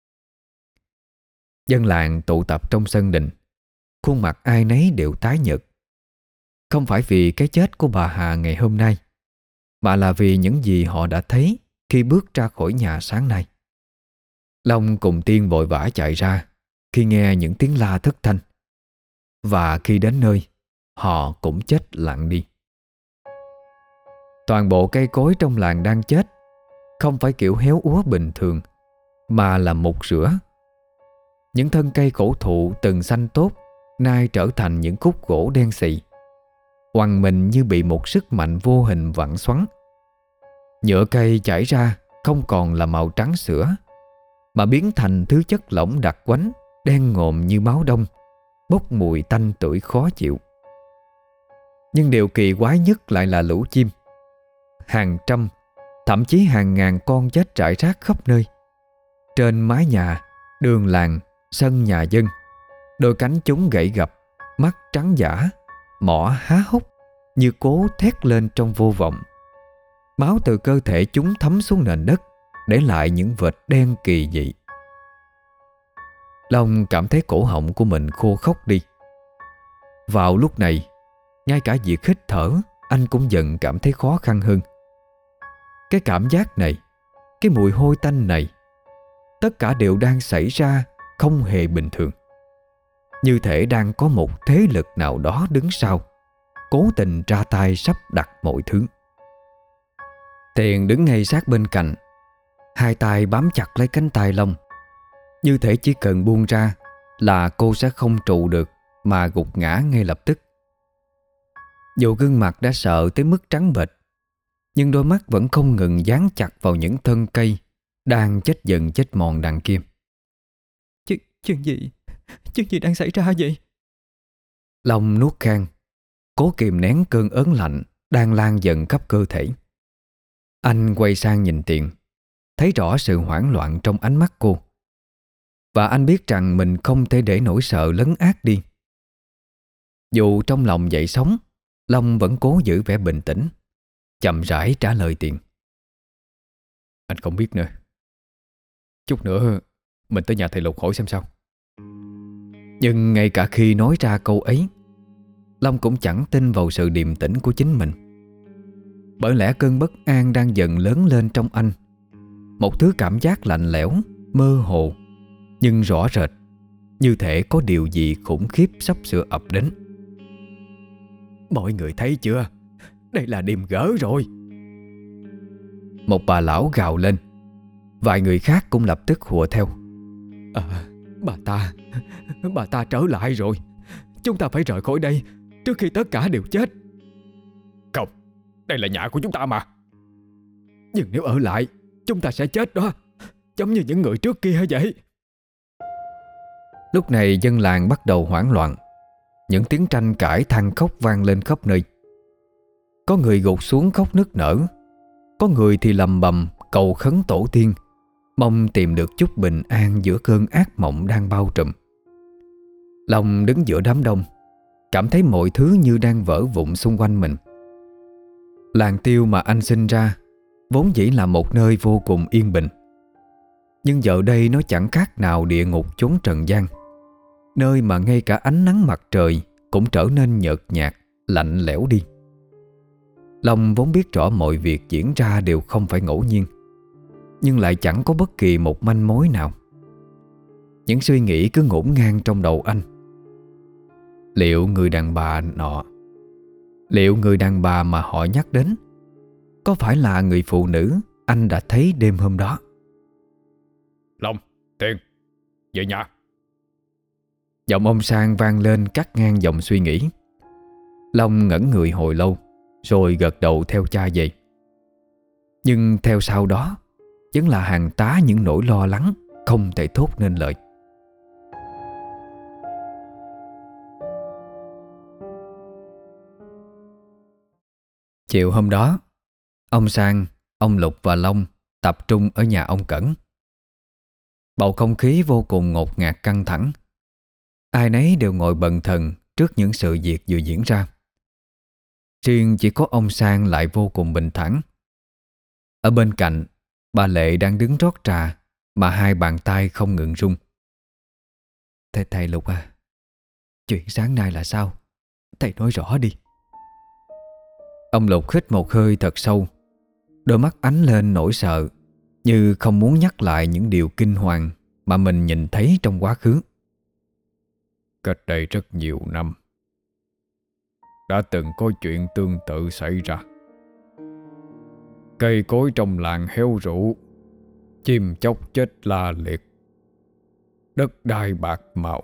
Dân làng tụ tập trong sân đình, khuôn mặt ai nấy đều tái nhợt. Không phải vì cái chết của bà Hà ngày hôm nay, mà là vì những gì họ đã thấy khi bước ra khỏi nhà sáng nay. Long cùng Tiên vội vã chạy ra khi nghe những tiếng la thất thanh. Và khi đến nơi, họ cũng chết lặng đi. Toàn bộ cây cối trong làng đang chết, không phải kiểu héo úa bình thường, mà là mục rửa. Những thân cây cổ thụ từng xanh tốt nay trở thành những khúc gỗ đen xị, oằn mình như bị một sức mạnh vô hình vặn xoắn. Nhựa cây chảy ra không còn là màu trắng sữa, mà biến thành thứ chất lỏng đặc quánh, đen ngòm như máu đông, bốc mùi tanh tưởi khó chịu. Nhưng điều kỳ quái nhất lại là lũ chim. Hàng trăm, thậm chí hàng ngàn con chết rải rác khắp nơi. Trên mái nhà, đường làng, sân nhà dân, đôi cánh chúng gãy gập, mắt trắng dã, mỏ há hốc như cố thét lên trong vô vọng. Máu từ cơ thể chúng thấm xuống nền đất, để lại những vệt đen kỳ dị. Long cảm thấy cổ họng của mình khô khốc đi. Vào lúc này, ngay cả việc hít thở anh cũng dần cảm thấy khó khăn hơn. Cái cảm giác này, cái mùi hôi tanh này, tất cả đều đang xảy ra không hề bình thường. Như thể đang có một thế lực nào đó đứng sau, cố tình ra tay sắp đặt mọi thứ. Tiền đứng ngay sát bên cạnh, hai tay bám chặt lấy cánh tay Long, như thể chỉ cần buông ra là cô sẽ không trụ được mà gục ngã ngay lập tức. Dù gương mặt đã sợ tới mức trắng bệch, nhưng đôi mắt vẫn không ngừng dán chặt vào những thân cây đang chết dần chết mòn đằng kia. Chuyện, chuyện gì? Chuyện gì đang xảy ra vậy? Long nuốt khan, cố kìm nén cơn ớn lạnh đang lan dần khắp cơ thể. Anh quay sang nhìn Tiền, thấy rõ sự hoảng loạn trong ánh mắt cô. Và anh biết rằng mình không thể để nỗi sợ lấn át đi. Dù trong lòng dậy sóng, Long vẫn cố giữ vẻ bình tĩnh, chậm rãi trả lời Tiền. Anh không biết nữa. Chút nữa mình tới nhà thầy Lục hỏi xem sao. Nhưng ngay cả khi nói ra câu ấy, Long cũng chẳng tin vào sự điềm tĩnh của chính mình. Bởi lẽ cơn bất an đang dần lớn lên trong anh. Một thứ cảm giác lạnh lẽo, mơ hồ, nhưng rõ rệt, như thể có điều gì khủng khiếp sắp sửa ập đến. Mọi người thấy chưa? Đây là điềm gỡ rồi. một bà lão gào lên. Vài người khác cũng lập tức hùa theo. À, bà ta Bà ta trở lại rồi. Chúng ta phải rời khỏi đây trước khi tất cả đều chết. Không, đây là nhà của chúng ta mà. Nhưng nếu ở lại, chúng ta sẽ chết đó, giống như những người trước kia vậy. Lúc này dân làng bắt đầu hoảng loạn. Những tiếng tranh cãi than khóc vang lên khắp nơi. Có người gục xuống khóc nức nở, có người thì lầm bầm cầu khấn tổ tiên, mong tìm được chút bình an giữa cơn ác mộng đang bao trùm. Long đứng giữa đám đông, cảm thấy mọi thứ như đang vỡ vụn xung quanh mình. Làng Tiêu mà anh sinh ra vốn dĩ là một nơi vô cùng yên bình, nhưng giờ đây nó chẳng khác nào địa ngục chốn trần gian, nơi mà ngay cả ánh nắng mặt trời cũng trở nên nhợt nhạt, lạnh lẽo đi. Long vốn biết rõ mọi việc diễn ra đều không phải ngẫu nhiên, nhưng lại chẳng có bất kỳ một manh mối nào. Những suy nghĩ cứ ngổn ngang trong đầu anh. Liệu người đàn bà nọ, liệu người đàn bà mà họ nhắc đến có phải là người phụ nữ anh đã thấy đêm hôm đó? Long, Tiền, về nhà. Giọng ông Sang vang lên cắt ngang dòng suy nghĩ. Long ngẩn người hồi lâu, rồi gật đầu theo cha về. Nhưng theo sau đó vẫn là hàng tá những nỗi lo lắng không thể thốt nên lời. Chiều hôm đó, ông Sang, ông Lục và Long tập trung ở nhà ông Cẩn. Bầu không khí vô cùng ngột ngạt căng thẳng. Ai nấy đều ngồi bần thần trước những sự việc vừa diễn ra. Riêng chỉ có ông Sang lại vô cùng bình thản. Ở bên cạnh, bà Lệ đang đứng rót trà mà hai bàn tay không ngừng run. Thầy, thầy Lục à, chuyện sáng nay là sao? Thầy nói rõ đi. Ông Lục hít một hơi thật sâu, đôi mắt ánh lên nỗi sợ, như không muốn nhắc lại những điều kinh hoàng mà mình nhìn thấy trong quá khứ. Cách đây rất nhiều năm, đã từng có chuyện tương tự xảy ra. Cây cối trong làng héo rũ, chim chóc chết la liệt, đất đai bạc màu.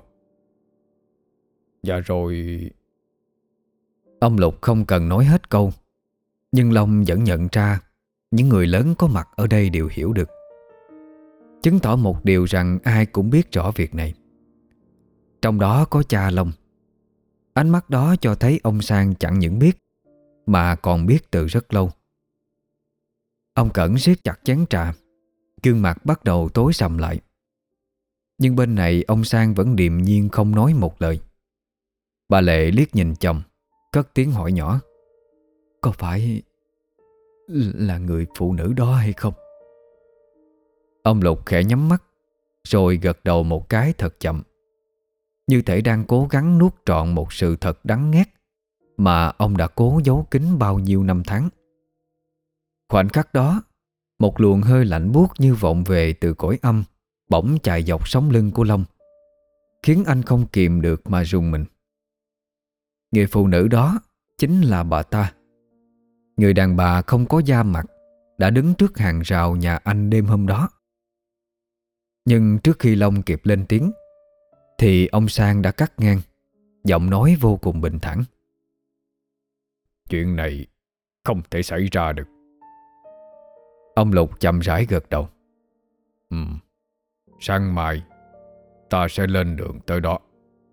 Và rồi... Ông Lục không cần nói hết câu, nhưng Long vẫn nhận ra những người lớn có mặt ở đây đều hiểu được, chứng tỏ một điều rằng ai cũng biết rõ việc này. Trong đó có cha Long. Ánh mắt đó cho thấy ông Sang chẳng những biết, mà còn biết từ rất lâu. Ông Cẩn siết chặt chén trà, gương mặt bắt đầu tối sầm lại. Nhưng bên này ông Sang vẫn điềm nhiên không nói một lời. Bà Lệ liếc nhìn chồng, cất tiếng hỏi nhỏ: Có phải là người phụ nữ đó hay không? Ông Lục khẽ nhắm mắt, rồi gật đầu một cái thật chậm, như thể đang cố gắng nuốt trọn một sự thật đắng nghét mà ông đã cố giấu kín bao nhiêu năm tháng. Khoảnh khắc đó, một luồng hơi lạnh buốt như vọng về từ cõi âm bỗng chạy dọc sống lưng của Long, khiến anh không kìm được mà rùng mình. Người phụ nữ đó chính là bà ta, người đàn bà không có da mặt đã đứng trước hàng rào nhà anh đêm hôm đó. Nhưng trước khi Long kịp lên tiếng thì ông Sang đã cắt ngang, giọng nói vô cùng bình thản: Chuyện này không thể xảy ra được. Ông Lục chậm rãi gật đầu. Ừ, sáng mai ta sẽ lên đường tới đó.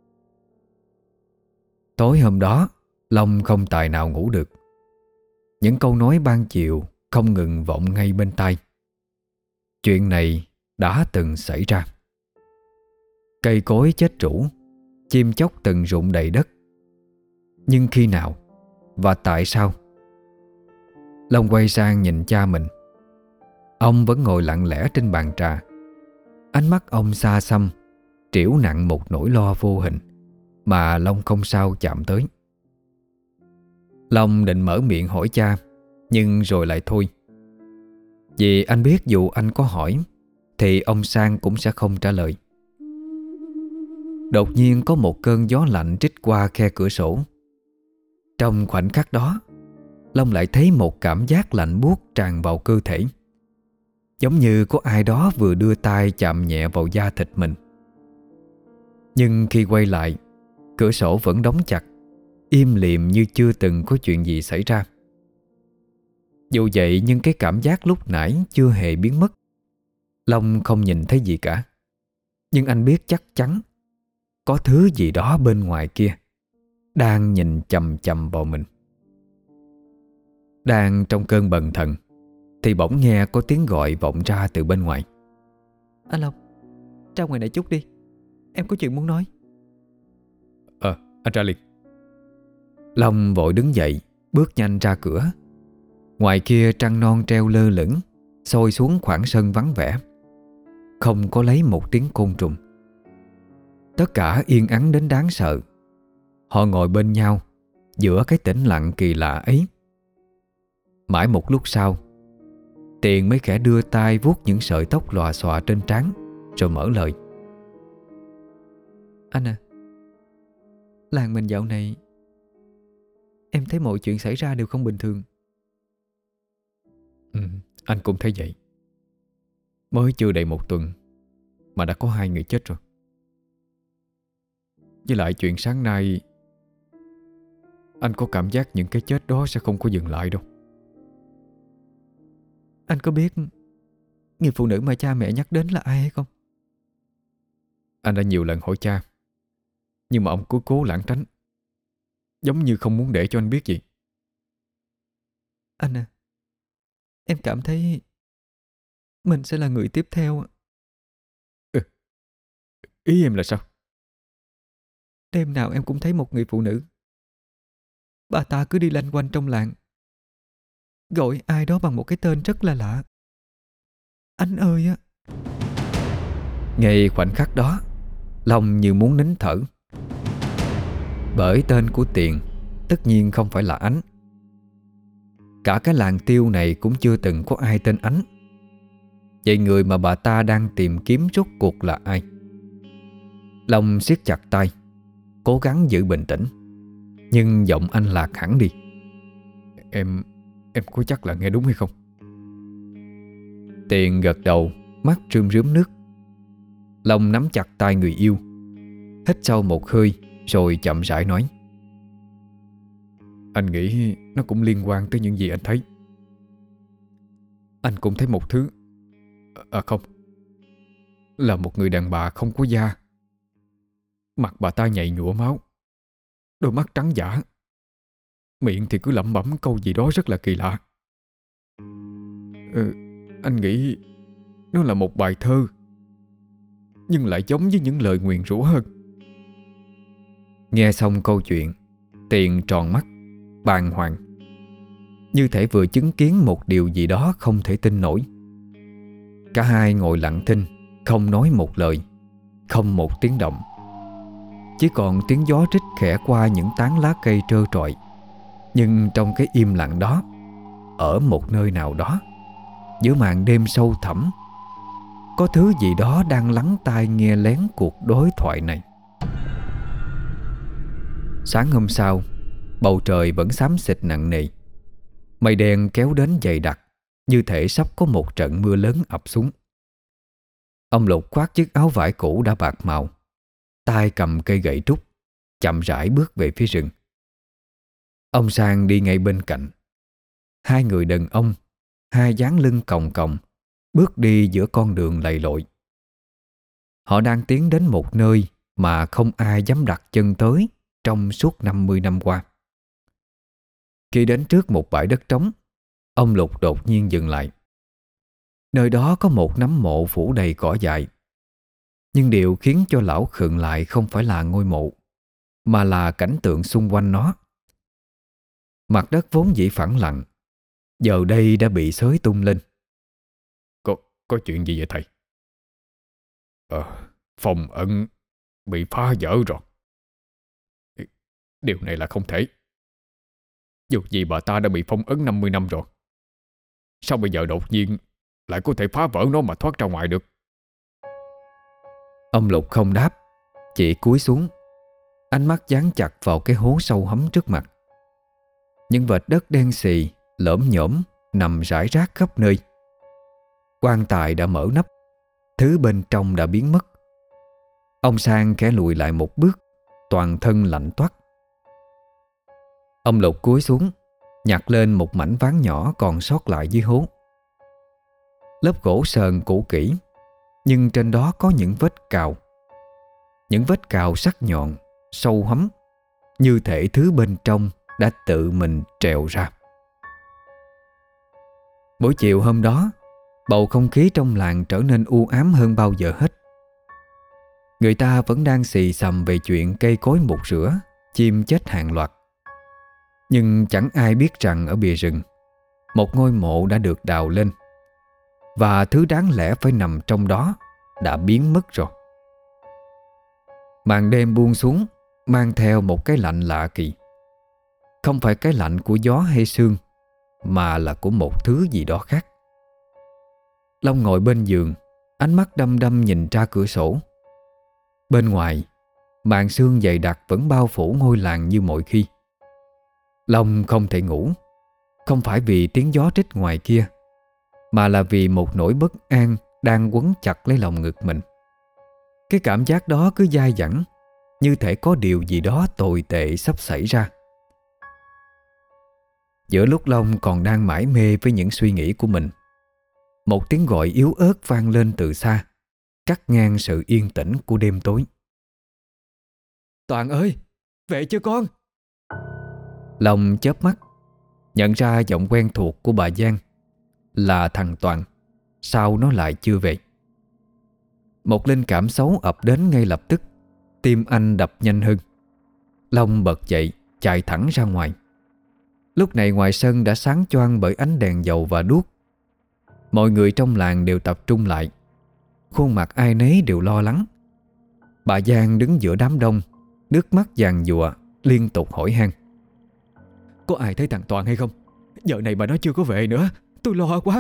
Tối hôm đó, Long không tài nào ngủ được. Những câu nói ban chiều không ngừng vọng ngay bên tai. Chuyện này đã từng xảy ra. Cây cối chết rũ, chim chóc từng rụng đầy đất. Nhưng khi nào và tại sao? Long quay sang nhìn cha mình. Ông vẫn ngồi lặng lẽ trên bàn trà. Ánh mắt ông xa xăm, trĩu nặng một nỗi lo vô hình mà Long không sao chạm tới. Long định mở miệng hỏi cha, nhưng rồi lại thôi. Vì anh biết dù anh có hỏi thì ông Sang cũng sẽ không trả lời. Đột nhiên có một cơn gió lạnh trích qua khe cửa sổ. Trong khoảnh khắc đó, Long lại thấy một cảm giác lạnh buốt tràn vào cơ thể. giống như có ai đó vừa đưa tay chạm nhẹ vào da thịt mình. Nhưng khi quay lại, cửa sổ vẫn đóng chặt, im lìm như chưa từng có chuyện gì xảy ra. Dù vậy nhưng cái cảm giác lúc nãy chưa hề biến mất. Long không nhìn thấy gì cả, nhưng anh biết chắc chắn có thứ gì đó bên ngoài kia đang nhìn chằm chằm vào mình. Đang trong cơn bần thần thì bỗng nghe có tiếng gọi vọng ra từ bên ngoài. Anh Long, ra ngoài này chút đi, em có chuyện muốn nói. Ờ, anh ra liền. Long vội đứng dậy, bước nhanh ra cửa. Ngoài kia trăng non treo lơ lửng, soi xuống khoảng sân vắng vẻ. Không có lấy một tiếng côn trùng. Tất cả yên ắng đến đáng sợ. Họ ngồi bên nhau giữa cái tĩnh lặng kỳ lạ ấy. Mãi một lúc sau, Tiền mới khẽ đưa tay vuốt những sợi tóc lòa xòa trên trán, rồi mở lời. Anh à, làng mình dạo này em thấy mọi chuyện xảy ra đều không bình thường. Ừ, anh cũng thấy vậy. Mới chưa đầy một tuần mà đã có hai người chết rồi. Với lại chuyện sáng nay, anh có cảm giác những cái chết đó sẽ không có dừng lại đâu. Anh có biết người phụ nữ mà cha mẹ nhắc đến là ai hay không? Anh đã nhiều lần hỏi cha, nhưng mà ông cứ cố lảng tránh, giống như không muốn để cho anh biết gì. Anh à, em cảm thấy mình sẽ là người tiếp theo. Ừ. Ý em là sao? Đêm nào em cũng thấy một người phụ nữ. Bà ta cứ đi lanh quanh trong làng, gọi ai đó bằng một cái tên rất là lạ. Anh ơi á. Ngay khoảnh khắc đó, Long như muốn nín thở. Bởi tên của Tiền tất nhiên không phải là Ánh. Cả cái làng Tiêu này cũng chưa từng có ai tên Ánh. Vậy người mà bà ta đang tìm kiếm rốt cuộc là ai? Long siết chặt tay, cố gắng giữ bình tĩnh. Nhưng giọng anh lạc hẳn đi. Em, em có chắc là nghe đúng hay không? Tiền gật đầu, mắt rơm rớm nước. Long nắm chặt tay người yêu, hít sâu một hơi rồi chậm rãi nói. Anh nghĩ nó cũng liên quan tới những gì anh thấy. Anh cũng thấy một thứ. À không, là một người đàn bà không có da. Mặt bà ta nhầy nhụa máu, đôi mắt trắng dã, miệng thì cứ lẩm bẩm câu gì đó rất là kỳ lạ. Ừ, anh nghĩ nó là một bài thơ, nhưng lại giống với những lời nguyền rủa hơn. Nghe xong câu chuyện, Tiền tròn mắt, bàng hoàng, như thể vừa chứng kiến một điều gì đó không thể tin nổi. Cả hai ngồi lặng thinh, không nói một lời, không một tiếng động. Chỉ còn tiếng gió rít khẽ qua những tán lá cây trơ trọi. Nhưng trong cái im lặng đó, ở một nơi nào đó, giữa màn đêm sâu thẳm, có thứ gì đó đang lắng tai nghe lén cuộc đối thoại này. Sáng hôm sau, bầu trời vẫn xám xịt nặng nề. Mây đen kéo đến dày đặc, như thể sắp có một trận mưa lớn ập xuống. Ông Lục khoác chiếc áo vải cũ đã bạc màu, tay cầm cây gậy trúc, chậm rãi bước về phía rừng. Ông Sang đi ngay bên cạnh. Hai người đàn ông, hai dáng lưng còng còng, bước đi giữa con đường lầy lội. Họ đang tiến đến một nơi mà không ai dám đặt chân tới trong suốt năm mươi năm qua. Khi đến trước một bãi đất trống, ông Lục đột nhiên dừng lại. Nơi đó có một nấm mộ phủ đầy cỏ dại. Nhưng điều khiến cho lão khựng lại không phải là ngôi mộ, mà là cảnh tượng xung quanh nó. Mặt đất vốn dĩ phẳng lặng, giờ đây đã bị xới tung lên. Có, có chuyện gì vậy thầy? Ờ, phòng ẩn bị phá vỡ rồi. Điều này là không thể. Dù gì bà ta đã bị phong ấn năm mươi năm rồi, sao bây giờ đột nhiên lại có thể phá vỡ nó mà thoát ra ngoài được? Ông Lục không đáp, chỉ cúi xuống, ánh mắt dán chặt vào cái hố sâu hấm trước mặt. Những vệt đất đen xì, lởm nhởm nằm rải rác khắp nơi. Quan tài đã mở nắp, thứ bên trong đã biến mất. Ông Sang khẽ lùi lại một bước, toàn thân lạnh toát. Ông Lục cúi xuống, nhặt lên một mảnh ván nhỏ còn sót lại dưới hố. Lớp gỗ sờn cũ kỹ, nhưng trên đó có những vết cào. Những vết cào sắc nhọn, sâu hấm, như thể thứ bên trong đã tự mình trèo ra. Buổi chiều hôm đó, bầu không khí trong làng trở nên u ám hơn bao giờ hết. Người ta vẫn đang xì xầm về chuyện cây cối mục rửa, chim chết hàng loạt. Nhưng chẳng ai biết rằng ở bìa rừng, một ngôi mộ đã được đào lên, và thứ đáng lẽ phải nằm trong đó đã biến mất rồi. Màn đêm buông xuống, mang theo một cái lạnh lạ kỳ. Không phải cái lạnh của gió hay sương, mà là của một thứ gì đó khác. Long ngồi bên giường, ánh mắt đăm đăm nhìn ra cửa sổ. Bên ngoài, màn sương dày đặc vẫn bao phủ ngôi làng như mọi khi. Long không thể ngủ, không phải vì tiếng gió rít ngoài kia, mà là vì một nỗi bất an đang quấn chặt lấy lòng ngực mình. Cái cảm giác đó cứ dai dẳng, như thể có điều gì đó tồi tệ sắp xảy ra. Giữa lúc Long còn đang mải mê với những suy nghĩ của mình, một tiếng gọi yếu ớt vang lên từ xa, cắt ngang sự yên tĩnh của đêm tối. Toàn ơi, về chưa con? Long chớp mắt, nhận ra giọng quen thuộc của bà Giang. Là thằng Toàn. Sao nó lại chưa về? Một linh cảm xấu ập đến ngay lập tức. Tim anh đập nhanh hơn. Long bật dậy, chạy thẳng ra ngoài. Lúc này ngoài sân đã sáng choang bởi ánh đèn dầu và đuốc. Mọi người trong làng đều tập trung lại. Khuôn mặt ai nấy đều lo lắng. Bà Giang đứng giữa đám đông, nước mắt giàn giụa, liên tục hỏi han: Có ai thấy thằng Toàn hay không? Giờ này mà nó chưa có về nữa, tôi lo quá.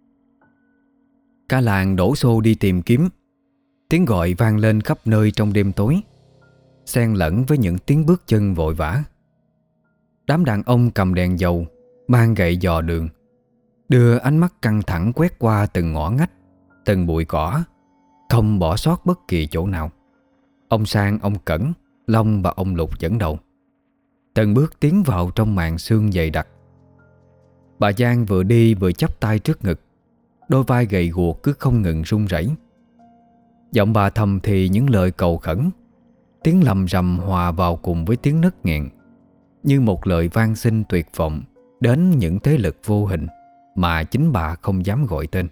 Cả làng đổ xô đi tìm kiếm. Tiếng gọi vang lên khắp nơi trong đêm tối, xen lẫn với những tiếng bước chân vội vã. Đám đàn ông cầm đèn dầu, mang gậy dò đường, đưa ánh mắt căng thẳng quét qua từng ngõ ngách, từng bụi cỏ, không bỏ sót bất kỳ chỗ nào. Ông Sang, ông Cẩn, Long và ông Lục dẫn đầu, từng bước tiến vào trong màn sương dày đặc. Bà Giang vừa đi vừa chắp tay trước ngực, đôi vai gầy guộc cứ không ngừng run rẩy. Giọng bà thầm thì những lời cầu khẩn, tiếng lầm rầm hòa vào cùng với tiếng nấc nghẹn, như một lời van xin tuyệt vọng đến những thế lực vô hình mà chính bà không dám gọi tên.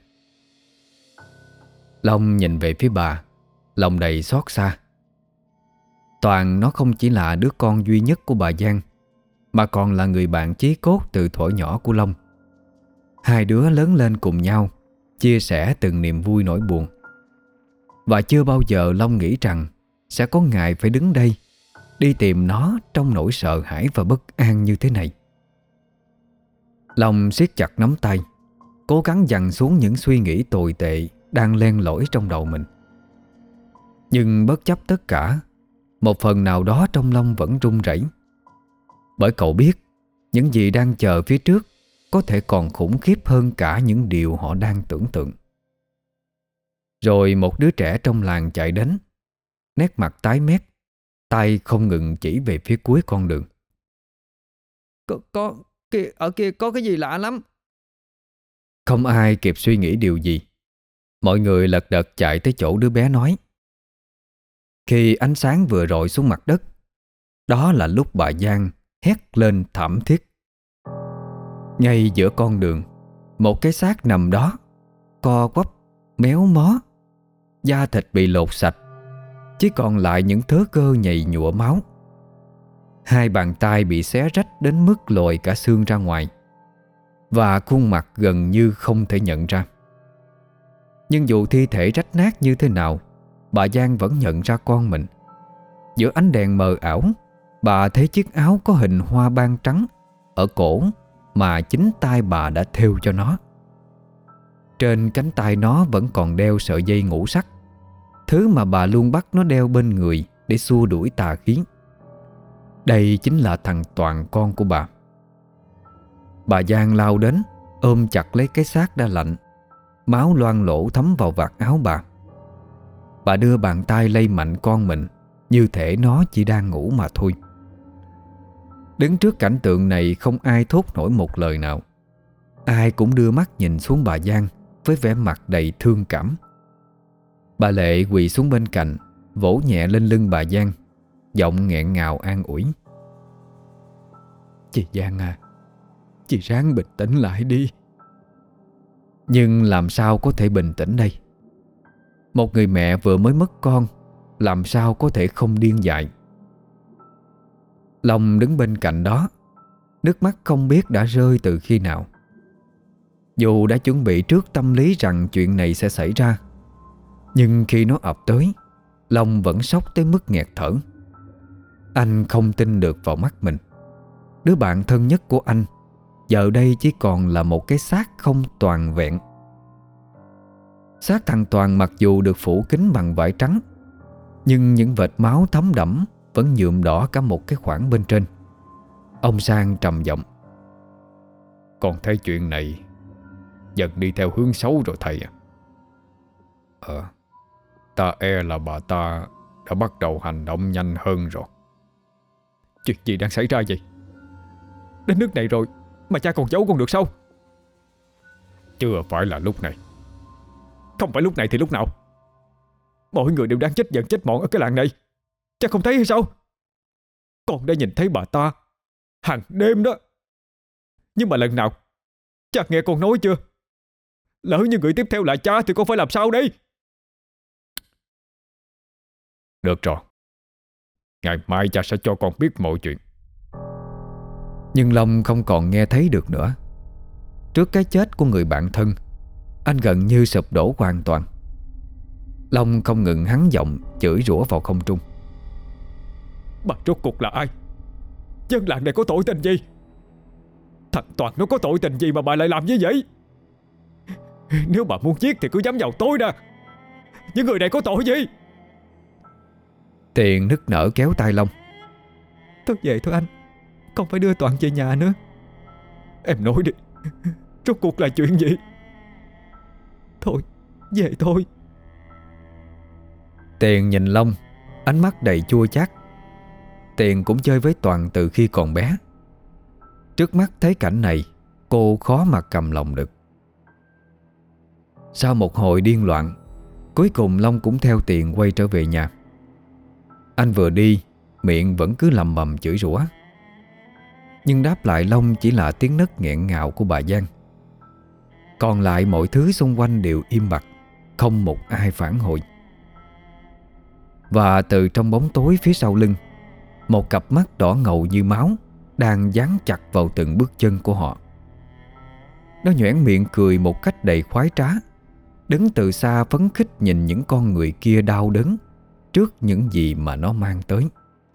Long nhìn về phía bà, lòng đầy xót xa. Toàn nó không chỉ là đứa con duy nhất của bà Giang, mà còn là người bạn chí cốt từ thuở nhỏ của Long. Hai đứa lớn lên cùng nhau, chia sẻ từng niềm vui nỗi buồn. Và chưa bao giờ Long nghĩ rằng sẽ có ngày phải đứng đây, đi tìm nó trong nỗi sợ hãi và bất an như thế này. Long siết chặt nắm tay, cố gắng dằn xuống những suy nghĩ tồi tệ đang len lỏi trong đầu mình. Nhưng bất chấp tất cả, một phần nào đó trong Long vẫn run rẩy. Bởi cậu biết những gì đang chờ phía trước có thể còn khủng khiếp hơn cả những điều họ đang tưởng tượng. Rồi một đứa trẻ trong làng chạy đến, nét mặt tái mét, tay không ngừng chỉ về phía cuối con đường. Có, có kia, ở kia có cái gì lạ lắm. Không ai kịp suy nghĩ điều gì, mọi người lật đật chạy tới chỗ đứa bé nói. Khi ánh sáng vừa rọi xuống mặt đất, đó là lúc bà Giang hét lên thảm thiết. Ngay giữa con đường, một cái xác nằm đó, co quắp, méo mó, da thịt bị lột sạch, chỉ còn lại những thớ cơ nhầy nhụa máu. Hai bàn tay bị xé rách đến mức lồi cả xương ra ngoài, và khuôn mặt gần như không thể nhận ra. Nhưng dù thi thể rách nát như thế nào, bà Giang vẫn nhận ra con mình. Giữa ánh đèn mờ ảo, bà thấy chiếc áo có hình hoa ban trắng ở cổ mà chính tay bà đã thêu cho nó. Trên cánh tay nó vẫn còn đeo sợi dây ngũ sắc, thứ mà bà luôn bắt nó đeo bên người để xua đuổi tà khí. Đây chính là thằng Toàn, con của bà. Bà Giang lao đến, ôm chặt lấy cái xác đã lạnh, Máu loang lỗ thấm vào vạt áo bà. Bà đưa bàn tay lay mạnh con mình, như thể nó chỉ đang ngủ mà thôi. Đứng trước cảnh tượng này, không ai thốt nổi một lời nào. Ai cũng đưa mắt nhìn xuống bà Giang với vẻ mặt đầy thương cảm. Bà Lệ quỳ xuống bên cạnh, vỗ nhẹ lên lưng bà Giang, giọng nghẹn ngào an ủi: "Chị Giang à, chị ráng bình tĩnh lại đi." Nhưng làm sao có thể bình tĩnh đây? Một người mẹ vừa mới mất con, làm sao có thể không điên dại? Long đứng bên cạnh đó, nước mắt không biết đã rơi từ khi nào. Dù đã chuẩn bị trước tâm lý rằng chuyện này sẽ xảy ra, nhưng khi nó ập tới, Long vẫn sốc tới mức nghẹt thở. Anh không tin được vào mắt mình. Đứa bạn thân nhất của anh giờ đây chỉ còn là một cái xác không toàn vẹn. Xác thằng Toàn mặc dù được phủ kín bằng vải trắng, nhưng những vệt máu thấm đẫm vẫn nhuộm đỏ cả một cái khoảng bên trên. Ông Sang trầm giọng: "Con thấy chuyện này dần đi theo hướng xấu rồi thầy à. Ờ, ta e là bà ta đã bắt đầu hành động nhanh hơn rồi." "Chuyện gì đang xảy ra vậy? Đến nước này rồi mà cha còn giấu con được sao?" "Chưa phải là lúc này." "Không phải lúc này thì lúc nào? Mọi người đều đang chết dần chết mòn ở cái làng này, cha không thấy hay sao? Con đã nhìn thấy bà ta hàng đêm đó. Nhưng mà lần nào cha nghe con nói chưa? Lỡ như người tiếp theo là cha thì con phải làm sao đây?" "Được rồi, ngày mai cha sẽ cho con biết mọi chuyện." Nhưng Long không còn nghe thấy được nữa. Trước cái chết của người bạn thân, anh gần như sụp đổ hoàn toàn. Long không ngừng hắn giọng chửi rủa vào không trung: "Bà rốt cuộc là ai? Dân làng này có tội tình gì? Thằng Toàn nó có tội tình gì mà bà lại làm như vậy? Nếu bà muốn giết thì cứ nhắm vào tôi nè. Những người này có tội gì?" Tiền nức nở kéo tay Long: "Thôi về thôi anh, không phải đưa Toàn về nhà nữa. Em nói đi, rốt cuộc là chuyện gì?" "Thôi, về thôi." Tiền nhìn Long, ánh mắt đầy chua chát. Tiền cũng chơi với Toàn từ khi còn bé. Trước mắt thấy cảnh này, cô khó mà cầm lòng được. Sau một hồi điên loạn, cuối cùng Long cũng theo Tiền quay trở về nhà. Anh vừa đi, miệng vẫn cứ lầm bầm chửi rủa, nhưng đáp lại Long chỉ là tiếng nấc nghẹn ngào của bà Giang. Còn lại mọi thứ xung quanh đều im bặt, không một ai phản hồi. Và từ trong bóng tối phía sau lưng, một cặp mắt đỏ ngầu như máu đang dán chặt vào từng bước chân của họ. Nó nhoẻn miệng cười một cách đầy khoái trá, đứng từ xa phấn khích nhìn những con người kia đau đớn trước những gì mà nó mang tới.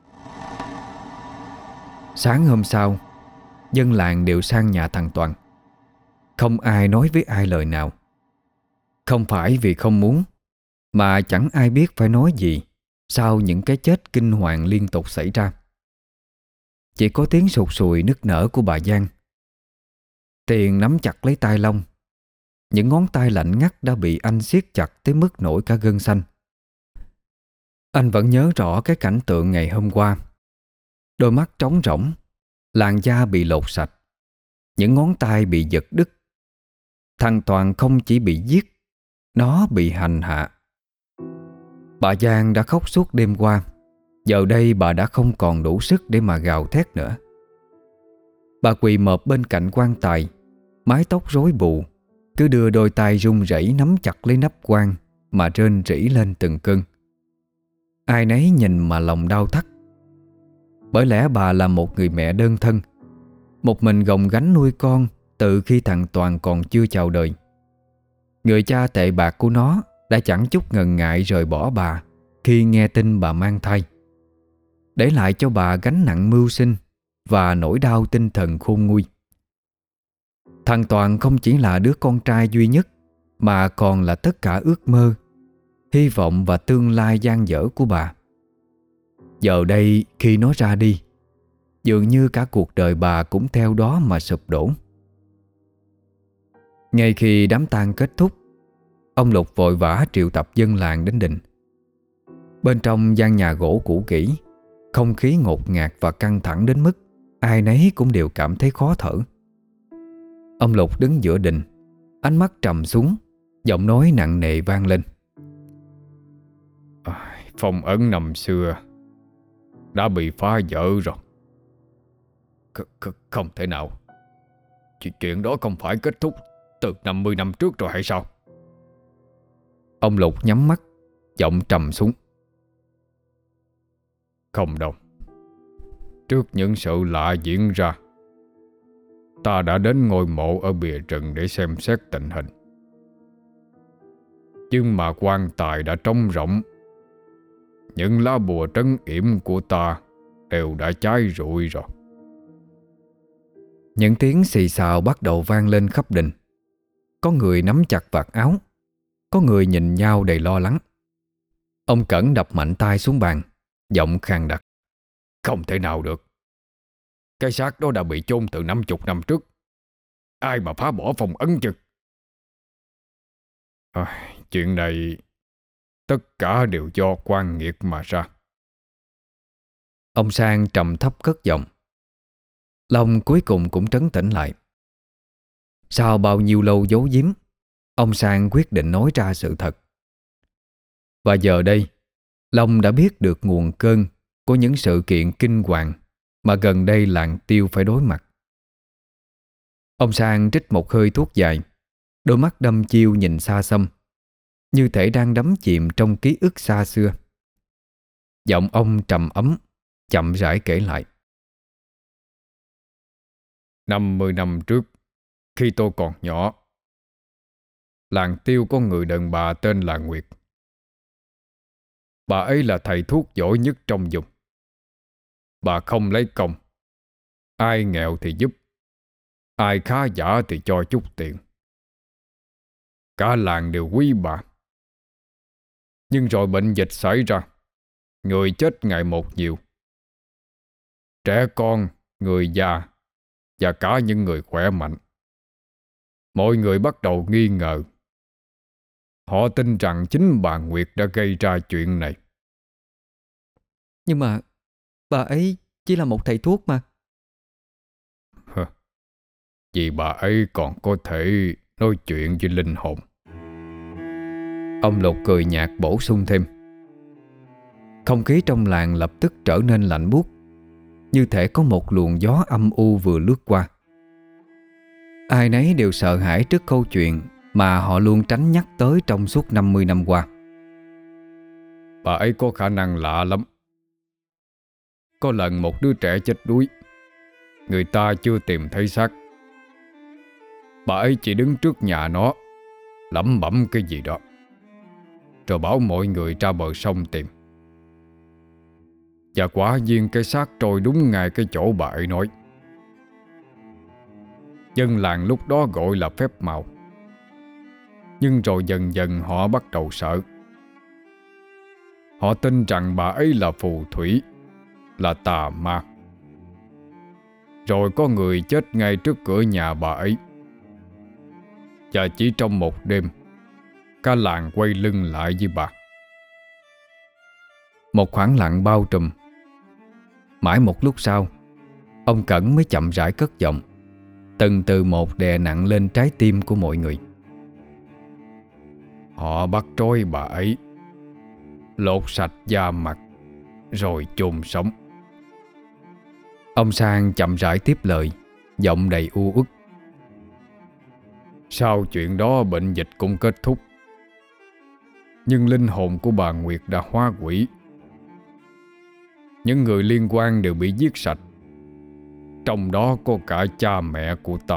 Sáng hôm sau, dân làng đều sang nhà thằng Toàn. Không ai nói với ai lời nào. Không phải vì không muốn, mà chẳng ai biết phải nói gì sau những cái chết kinh hoàng liên tục xảy ra. Chỉ có tiếng sụt sùi nức nở của bà Giang. Tiền nắm chặt lấy tay Long. Những ngón tay lạnh ngắt đã bị anh siết chặt tới mức nổi cả gân xanh. Anh vẫn nhớ rõ cái cảnh tượng ngày hôm qua. Đôi mắt trống rỗng, làn da bị lột sạch, những ngón tay bị giật đứt. Thằng Toàn không chỉ bị giết, nó bị hành hạ. Bà Giang đã khóc suốt đêm qua. Giờ đây bà đã không còn đủ sức để mà gào thét nữa. Bà quỳ mọp bên cạnh quan tài, mái tóc rối bù, cứ đưa đôi tay run rẩy nắm chặt lấy nắp quan mà rên rỉ lên từng cơn. Ai nấy nhìn mà lòng đau thắt. Bởi lẽ bà là một người mẹ đơn thân, một mình gồng gánh nuôi con từ khi thằng Toàn còn chưa chào đời. Người cha tệ bạc của nó đã chẳng chút ngần ngại rời bỏ bà khi nghe tin bà mang thai, để lại cho bà gánh nặng mưu sinh và nỗi đau tinh thần khôn nguôi. Thằng Toàn không chỉ là đứa con trai duy nhất, mà còn là tất cả ước mơ, hy vọng và tương lai dang dở của bà. Giờ đây khi nó ra đi, dường như cả cuộc đời bà cũng theo đó mà sụp đổ. Ngay khi đám tang kết thúc, Ông Lục vội vã triệu tập dân làng đến đình. Bên trong gian nhà gỗ cũ kỹ, không khí ngột ngạt và căng thẳng đến mức ai nấy cũng đều cảm thấy khó thở. Ông Lục đứng giữa đình, ánh mắt trầm xuống, giọng nói nặng nề vang lên. À, phong ấn năm xưa đã bị phá vỡ rồi. Không thể nào. Chuyện đó không phải kết thúc từ năm mươi năm trước rồi hay sao? Ông Lục nhắm mắt, giọng trầm xuống. Không đâu. Trước những sự lạ diễn ra, ta đã đến ngôi mộ ở bìa rừng để xem xét tình hình. Nhưng mà quan tài đã trống rỗng. Những lá bùa trấn yểm của ta đều đã cháy rụi rồi. Những tiếng xì xào bắt đầu vang lên khắp đình. Có người nắm chặt vạt áo, có người nhìn nhau đầy lo lắng. Ông Cẩn đập mạnh tay xuống bàn, giọng khàn đặc. Không thể nào được. Cái xác đó đã bị chôn từ năm chục năm trước. Ai mà phá bỏ phong ấn chứ? À, chuyện này tất cả đều do quan nghiệt mà ra. Ông Sang trầm thấp cất giọng. Long cuối cùng cũng trấn tĩnh lại. Sau bao nhiêu lâu giấu giếm, ông Sang quyết định nói ra sự thật. Và giờ đây, Long đã biết được nguồn cơn của những sự kiện kinh hoàng mà gần đây làng Tiêu phải đối mặt. Ông Sang trích một hơi thuốc dài, đôi mắt đăm chiêu nhìn xa xăm, như thể đang đắm chìm trong ký ức xa xưa. Giọng ông trầm ấm, chậm rãi kể lại. Năm mươi năm trước, khi tôi còn nhỏ, làng Tiêu có người đàn bà tên là Nguyệt. Bà ấy là thầy thuốc giỏi nhất trong vùng. Bà không lấy công. Ai nghèo thì giúp, ai khá giả thì cho chút tiền. Cả làng đều quý bà. Nhưng rồi bệnh dịch xảy ra, người chết ngày một nhiều. Trẻ con, người già và cả những người khỏe mạnh. Mọi người bắt đầu nghi ngờ. Họ tin rằng chính bà Nguyệt đã gây ra chuyện này. Nhưng mà bà ấy chỉ là một thầy thuốc mà. Hờ, vì bà ấy còn có thể nói chuyện với linh hồn. Ông Lục cười nhạt bổ sung thêm. Không khí trong làng lập tức trở nên lạnh buốt, như thể có một luồng gió âm u vừa lướt qua. Ai nấy đều sợ hãi trước câu chuyện mà họ luôn tránh nhắc tới trong suốt năm mươi năm qua. Bà ấy có khả năng lạ lắm. Có lần một đứa trẻ chết đuối, người ta chưa tìm thấy xác. Bà ấy chỉ đứng trước nhà nó, lẩm bẩm cái gì đó, rồi bảo mọi người ra bờ sông tìm. Và quả nhiên cái xác trôi đúng ngay cái chỗ bà ấy nói. Dân làng lúc đó gọi là phép màu. Nhưng rồi dần dần họ bắt đầu sợ. Họ tin rằng bà ấy là phù thủy, là tà ma. Rồi có người chết ngay trước cửa nhà bà ấy. Và chỉ trong một đêm, cả làng quay lưng lại với bà. Một khoảng lặng bao trùm. Mãi một lúc sau, ông Cẩn mới chậm rãi cất giọng, từng từ một đè nặng lên trái tim của mọi người. Họ bắt trói bà ấy, lột sạch da mặt, rồi chôn sống. Ông Sang chậm rãi tiếp lời, giọng đầy u uất. Sau chuyện đó bệnh dịch cũng kết thúc. Nhưng linh hồn của bà Nguyệt đã hóa quỷ. Những người liên quan đều bị giết sạch, trong đó có cả cha mẹ của ta.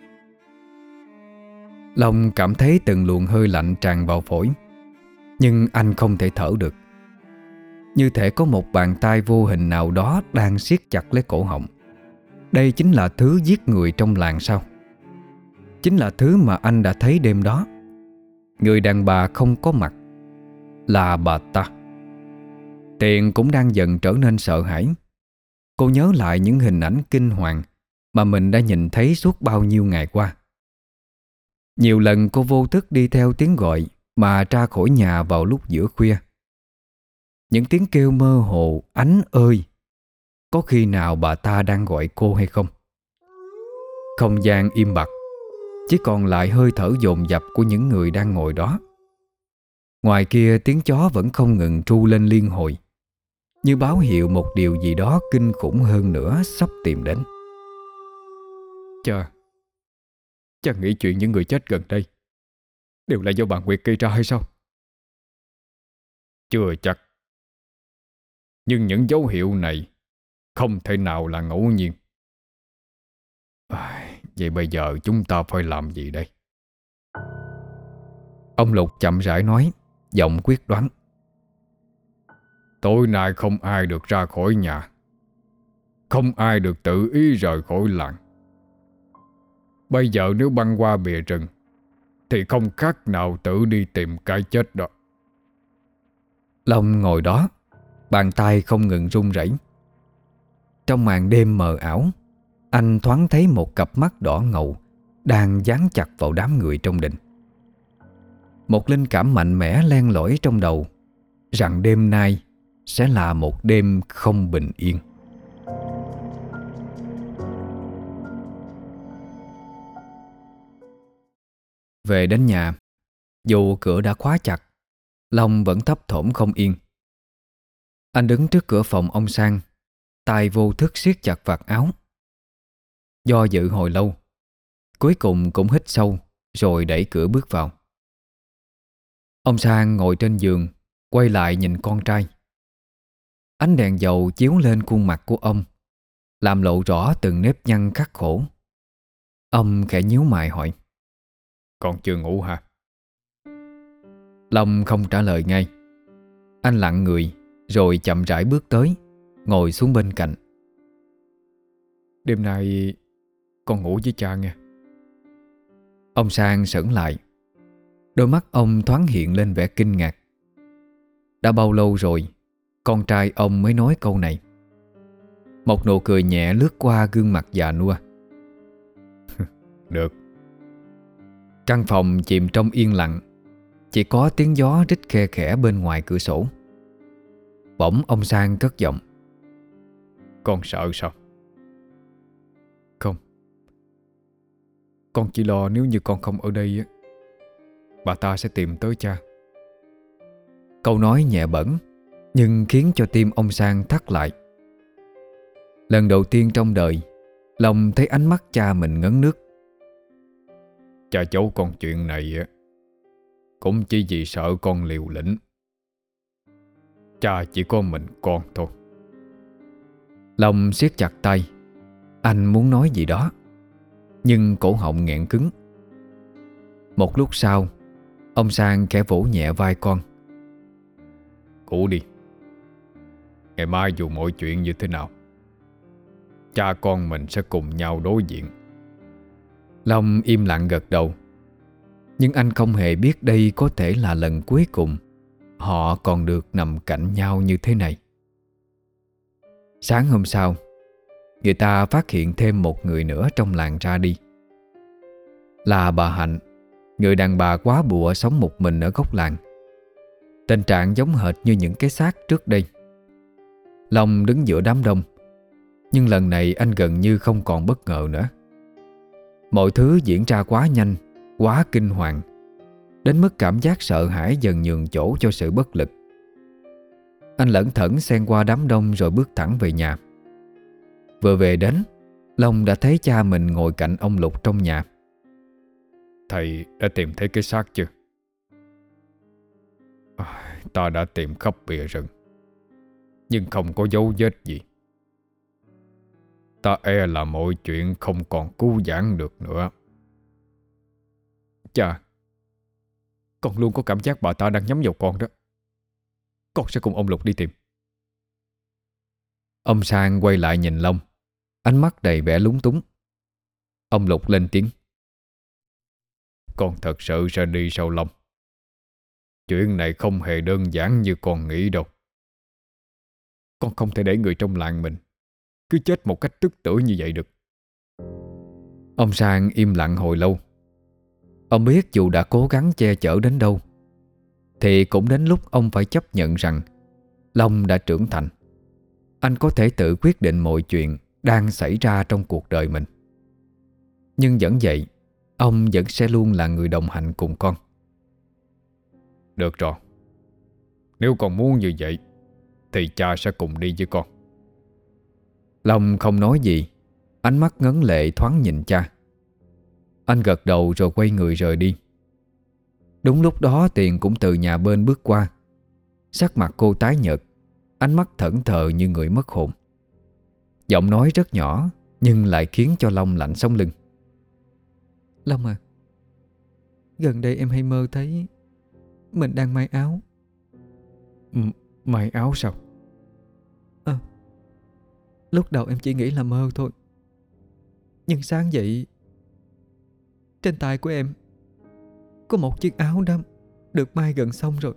Long cảm thấy từng luồng hơi lạnh tràn vào phổi, nhưng anh không thể thở được. Như thể có một bàn tay vô hình nào đó đang siết chặt lấy cổ họng. Đây chính là thứ giết người trong làng sao? Chính là thứ mà anh đã thấy đêm đó. Người đàn bà không có mặt là bà ta. Tiền cũng đang dần trở nên sợ hãi. Cô nhớ lại những hình ảnh kinh hoàng mà mình đã nhìn thấy suốt bao nhiêu ngày qua. Nhiều lần cô vô thức đi theo tiếng gọi mà ra khỏi nhà vào lúc giữa khuya. Những tiếng kêu mơ hồ "Ánh ơi!" Có khi nào bà ta đang gọi cô hay không? Không gian im bặt, chỉ còn lại hơi thở dồn dập của những người đang ngồi đó. Ngoài kia tiếng chó vẫn không ngừng tru lên liên hồi, như báo hiệu một điều gì đó kinh khủng hơn nữa sắp tìm đến. Cha Cha nghĩ chuyện những người chết gần đây đều là do bà Nguyệt gây ra hay sao? Chưa chắc, nhưng những dấu hiệu này không thể nào là ngẫu nhiên. À, vậy bây giờ chúng ta phải làm gì đây? Ông Lục chậm rãi nói, giọng quyết đoán. Tối nay không ai được ra khỏi nhà, không ai được tự ý rời khỏi làng. Bây giờ nếu băng qua bìa rừng thì không khác nào tự đi tìm cái chết đó. Long ngồi đó, bàn tay không ngừng run rẩy. Trong màn đêm mờ ảo, anh thoáng thấy một cặp mắt đỏ ngầu đang dán chặt vào đám người trong đình. Một linh cảm mạnh mẽ len lỏi trong đầu rằng đêm nay sẽ là một đêm không bình yên. Về đến nhà, dù cửa đã khóa chặt, Long vẫn thấp thỏm không yên. Anh đứng trước cửa phòng ông Sang, tay vô thức siết chặt vạt áo. Do dự hồi lâu, cuối cùng cũng hít sâu rồi đẩy cửa bước vào. Ông Sang ngồi trên giường, quay lại nhìn con trai. Ánh đèn dầu chiếu lên khuôn mặt của ông, làm lộ rõ từng nếp nhăn khắc khổ. Ông khẽ nhíu mày hỏi: Con chưa ngủ hả? Long không trả lời ngay. Anh lặng người rồi chậm rãi bước tới, ngồi xuống bên cạnh. Đêm nay con ngủ với cha nghe. Ông Sang sững lại. Đôi mắt ông thoáng hiện lên vẻ kinh ngạc. Đã bao lâu rồi con trai ông mới nói câu này? Một nụ cười nhẹ lướt qua gương mặt già nua. Được. Căn phòng chìm trong yên lặng, chỉ có tiếng gió rít khe khẽ bên ngoài cửa sổ. Bỗng ông Sang cất giọng: Con sợ sao? Không. Con chỉ lo nếu như con không ở đây á, bà ta sẽ tìm tới cha. Câu nói nhẹ bẫng nhưng khiến cho tim ông Sang thắt lại. Lần đầu tiên trong đời, Long thấy ánh mắt cha mình ngấn nước. Cha giấu con chuyện này á cũng chỉ vì sợ con liều lĩnh. Cha chỉ có mình con thôi. Long siết chặt tay. Anh muốn nói gì đó, nhưng cổ họng nghẹn cứng. Một lúc sau, ông Sang khẽ vỗ nhẹ vai con. Ngủ đi. Ngày mai dù mọi chuyện như thế nào, cha con mình sẽ cùng nhau đối diện. Long im lặng gật đầu. Nhưng anh không hề biết đây có thể là lần cuối cùng họ còn được nằm cạnh nhau như thế này. Sáng hôm sau, người ta phát hiện thêm một người nữa trong làng ra đi. Là bà Hạnh, người đàn bà quá bụa sống một mình ở góc làng. Tình trạng giống hệt như những cái xác trước đây. Long đứng giữa đám đông, nhưng lần này anh gần như không còn bất ngờ nữa. Mọi thứ diễn ra quá nhanh, quá kinh hoàng, đến mức cảm giác sợ hãi dần nhường chỗ cho sự bất lực. Anh lẩn thẩn xen qua đám đông rồi bước thẳng về nhà. Vừa về đến, Long đã thấy cha mình ngồi cạnh ông Lục trong nhà. Thầy đã tìm thấy cái xác chưa? À, ta đã tìm khắp bìa rừng, nhưng không có dấu vết gì. Ta e là mọi chuyện không còn cứu vãn được nữa. Chà, con luôn có cảm giác bà ta đang nhắm vào con đó. Con sẽ cùng ông Lục đi tìm. Ông Sang quay lại nhìn Long, ánh mắt đầy vẻ lúng túng. Ông Lục lên tiếng: Con thật sự sẽ đi sao Long? Chuyện này không hề đơn giản như con nghĩ đâu. Con không thể để người trong làng mình cứ chết một cách tức tưởi như vậy được. Ông Sang im lặng hồi lâu. Ông biết dù đã cố gắng che chở đến đâu thì cũng đến lúc ông phải chấp nhận rằng Long đã trưởng thành. Anh có thể tự quyết định mọi chuyện đang xảy ra trong cuộc đời mình. Nhưng vẫn vậy, ông vẫn sẽ luôn là người đồng hành cùng con. Được rồi, nếu con muốn như vậy thì cha sẽ cùng đi với con. Long không nói gì, ánh mắt ngấn lệ thoáng nhìn cha. Anh gật đầu rồi quay người rời đi. Đúng lúc đó Tiền cũng từ nhà bên bước qua. Sắc mặt cô tái nhợt, ánh mắt thẫn thờ như người mất hồn. Giọng nói rất nhỏ nhưng lại khiến cho Long lạnh sống lưng. Long à, gần đây em hay mơ thấy mình đang may áo. M- May áo sao? Ờ, lúc đầu em chỉ nghĩ là mơ thôi. Nhưng sáng dậy, trên tay của em có một chiếc áo đâm được may gần xong rồi.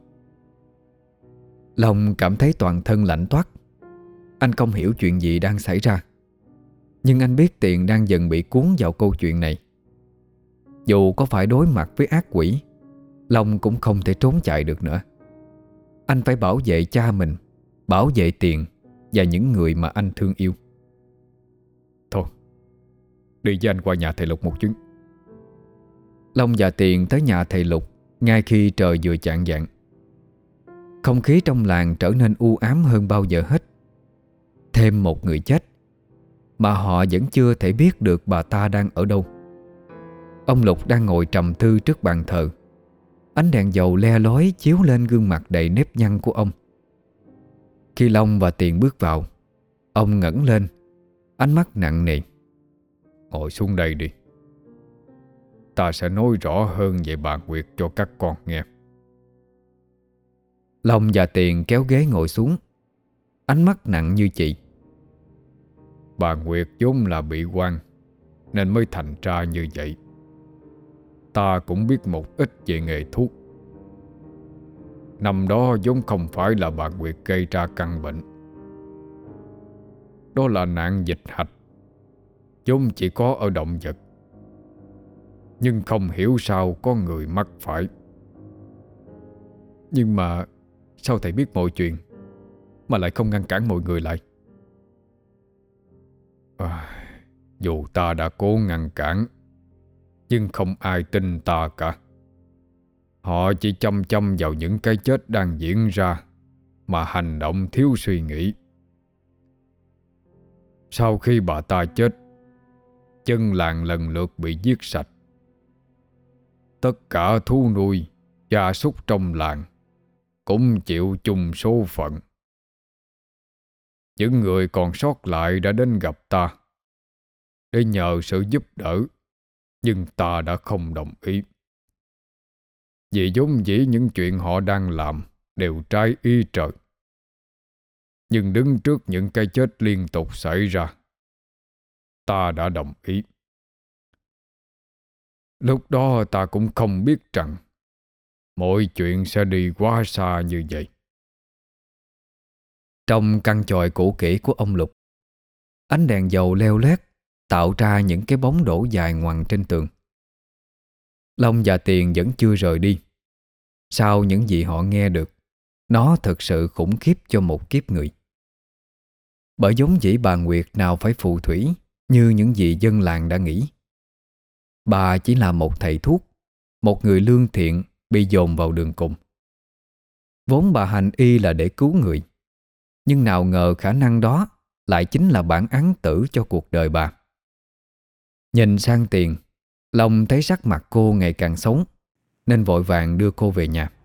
Long cảm thấy toàn thân lạnh toát. Anh không hiểu chuyện gì đang xảy ra, nhưng anh biết Tiền đang dần bị cuốn vào câu chuyện này. Dù có phải đối mặt với ác quỷ, Long cũng không thể trốn chạy được nữa. Anh phải bảo vệ cha mình, bảo vệ Tiền và những người mà anh thương yêu. Thôi, đi với anh qua nhà thầy Lục một chuyến. Long và Tiền tới nhà thầy Lục ngay khi trời vừa chạng vạng. Không khí trong làng trở nên u ám hơn bao giờ hết. Thêm một người chết mà họ vẫn chưa thể biết được bà ta đang ở đâu. Ông Lục đang ngồi trầm tư trước bàn thờ. Ánh đèn dầu le lói chiếu lên gương mặt đầy nếp nhăn của ông. Khi Long và Tiền bước vào, ông ngẩng lên, ánh mắt nặng nề. Ngồi xuống đây đi. Ta sẽ nói rõ hơn về bà Nguyệt cho các con nghe. Long và Tiền kéo ghế ngồi xuống, ánh mắt nặng như chị. Bà Nguyệt vốn là bị oan nên mới thành ra như vậy. Ta cũng biết một ít về nghề thuốc. Năm đó vốn không phải là bà Nguyệt gây ra căn bệnh. Đó là nạn dịch hạch, vốn chỉ có ở động vật. Nhưng không hiểu sao có người mắc phải. Nhưng mà sao thầy biết mọi chuyện mà lại không ngăn cản mọi người lại? À, dù ta đã cố ngăn cản, nhưng không ai tin ta cả. Họ chỉ chăm chăm vào những cái chết đang diễn ra mà hành động thiếu suy nghĩ. Sau khi bà ta chết, dân làng lần lượt bị giết sạch. Tất cả thú nuôi, gia súc trong làng cũng chịu chung số phận. Những người còn sót lại đã đến gặp ta để nhờ sự giúp đỡ, nhưng ta đã không đồng ý. Vì vốn dĩ những chuyện họ đang làm đều trái ý trời. Nhưng đứng trước những cái chết liên tục xảy ra, ta đã đồng ý. Lúc đó ta cũng không biết rằng mọi chuyện sẽ đi quá xa như vậy. Trong căn chòi cũ kỹ của ông Lục, ánh đèn dầu leo lét tạo ra những cái bóng đổ dài ngoằng trên tường. Long và Tiền vẫn chưa rời đi. Sau những gì họ nghe được, nó thực sự khủng khiếp cho một kiếp người. Bởi vốn dĩ bà Nguyệt nào phải phù thủy như những gì dân làng đã nghĩ. Bà chỉ là một thầy thuốc, một người lương thiện bị dồn vào đường cùng. Vốn bà hành y là để cứu người, nhưng nào ngờ khả năng đó lại chính là bản án tử cho cuộc đời bà. Nhìn sang Tiền, Long thấy sắc mặt cô ngày càng xấu, nên vội vàng đưa cô về nhà.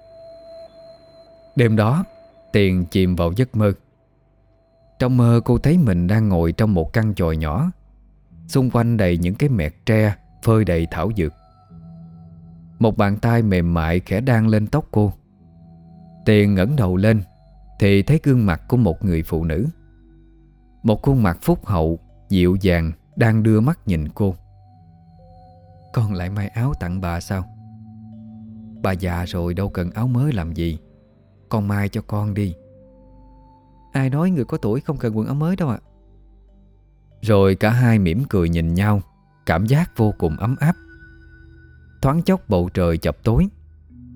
Đêm đó, Tiền chìm vào giấc mơ. Trong mơ cô thấy mình đang ngồi trong một căn chòi nhỏ, xung quanh đầy những cái mẹt tre phơi đầy thảo dược. Một bàn tay mềm mại khẽ đan lên tóc cô. Tiền ngẩng đầu lên thì thấy gương mặt của một người phụ nữ. Một khuôn mặt phúc hậu, dịu dàng đang đưa mắt nhìn cô. Con lại may áo tặng bà sao? Bà già rồi đâu cần áo mới làm gì. Con may cho con đi. Ai nói người có tuổi không cần quần áo mới đâu ạ. Rồi cả hai mỉm cười nhìn nhau, cảm giác vô cùng ấm áp. Thoáng chốc bầu trời chập tối.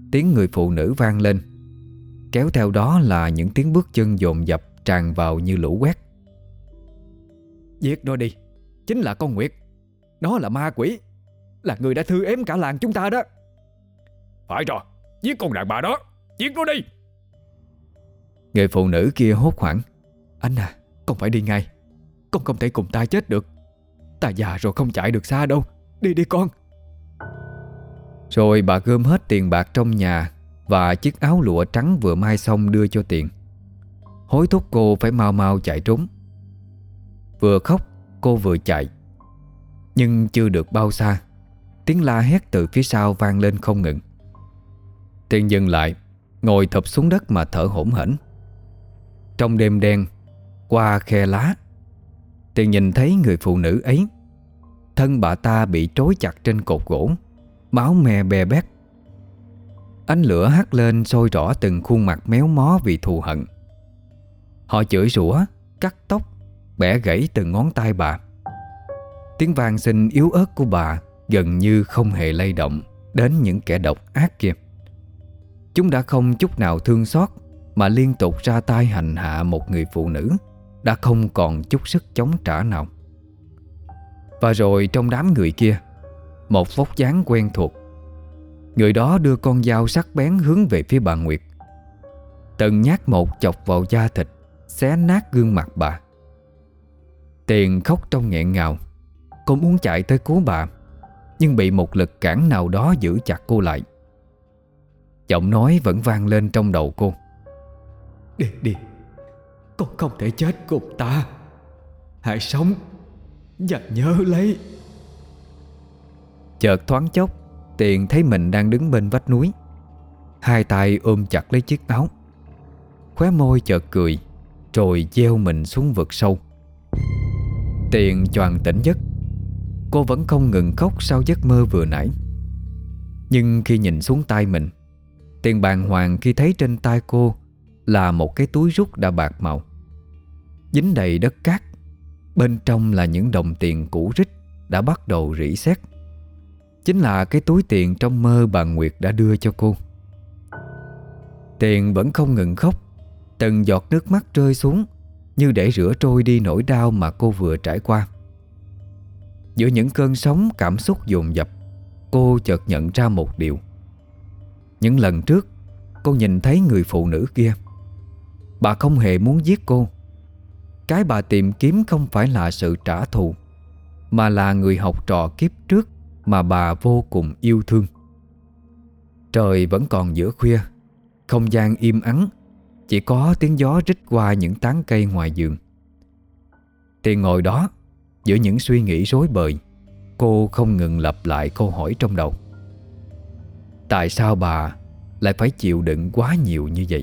tiếng người phụ nữ vang lên, kéo theo đó là những tiếng bước chân dồn dập tràn vào như lũ quét. Giết nó đi, chính là con Nguyệt. Nó là ma quỷ, là người đã thư ếm cả làng chúng ta đó. Phải rồi, giết con đàn bà đó, giết nó đi. Người phụ nữ kia hốt hoảng. Anh à, con phải đi ngay. Con không thể cùng ta chết được. Ta già rồi không chạy được xa đâu. Đi đi con. Rồi bà gom hết tiền bạc trong nhà và chiếc áo lụa trắng vừa may xong đưa cho Tiền, hối thúc cô phải mau mau chạy trốn. Vừa khóc cô vừa chạy. Nhưng chưa được bao xa, tiếng la hét từ phía sau vang lên không ngừng. Tiền dừng lại, ngồi thụp xuống đất mà thở hổn hển. Trong đêm đen, qua khe lá, Tiền nhìn thấy người phụ nữ ấy. Thân bà ta bị trói chặt trên cột gỗ, máu me be bét. Ánh lửa hắt lên soi rõ từng khuôn mặt méo mó vì thù hận. Họ chửi rủa, cắt tóc, bẻ gãy từng ngón tay bà. Tiếng vang xin yếu ớt của bà gần như không hề lay động đến những kẻ độc ác kia. Chúng đã không chút nào thương xót mà liên tục ra tay hành hạ một người phụ nữ đã không còn chút sức chống trả nào. Và rồi trong đám người kia, một vóc dáng quen thuộc. Người đó đưa con dao sắc bén hướng về phía bà Nguyệt. Từng nhát một chọc vào da thịt, xé nát gương mặt bà. Tiền khóc trong nghẹn ngào. Cô muốn chạy tới cứu bà, nhưng bị một lực cản nào đó giữ chặt cô lại. Giọng nói vẫn vang lên trong đầu cô. Đi đi, con không thể chết cùng ta. Hãy sống và nhớ lấy. Chợt thoáng chốc, Tiền thấy mình đang đứng bên vách núi, hai tay ôm chặt lấy chiếc áo. Khóe môi chợt cười, rồi gieo mình xuống vực sâu. Tiền choàng tỉnh giấc. Cô vẫn không ngừng khóc sau giấc mơ vừa nãy. Nhưng khi nhìn xuống tay mình, Tiền bàng hoàng khi thấy trên tay cô là một cái túi rút đã bạc màu, dính đầy đất cát. Bên trong là những đồng tiền cũ rích đã bắt đầu rỉ sét. Chính là cái túi tiền trong mơ bà Nguyệt đã đưa cho cô. Tiền vẫn không ngừng khóc. Từng giọt nước mắt rơi xuống, như để rửa trôi đi nỗi đau mà cô vừa trải qua. Giữa những cơn sóng cảm xúc dồn dập, cô chợt nhận ra một điều. Những lần trước cô nhìn thấy người phụ nữ kia, bà không hề muốn giết cô. Cái bà tìm kiếm không phải là sự trả thù, mà là người học trò kiếp trước mà bà vô cùng yêu thương. Trời vẫn còn giữa khuya, không gian im ắng, chỉ có tiếng gió rít qua những tán cây ngoài giường. Tiền ngồi đó, giữa những suy nghĩ rối bời, cô không ngừng lặp lại câu hỏi trong đầu. Tại sao bà lại phải chịu đựng quá nhiều như vậy?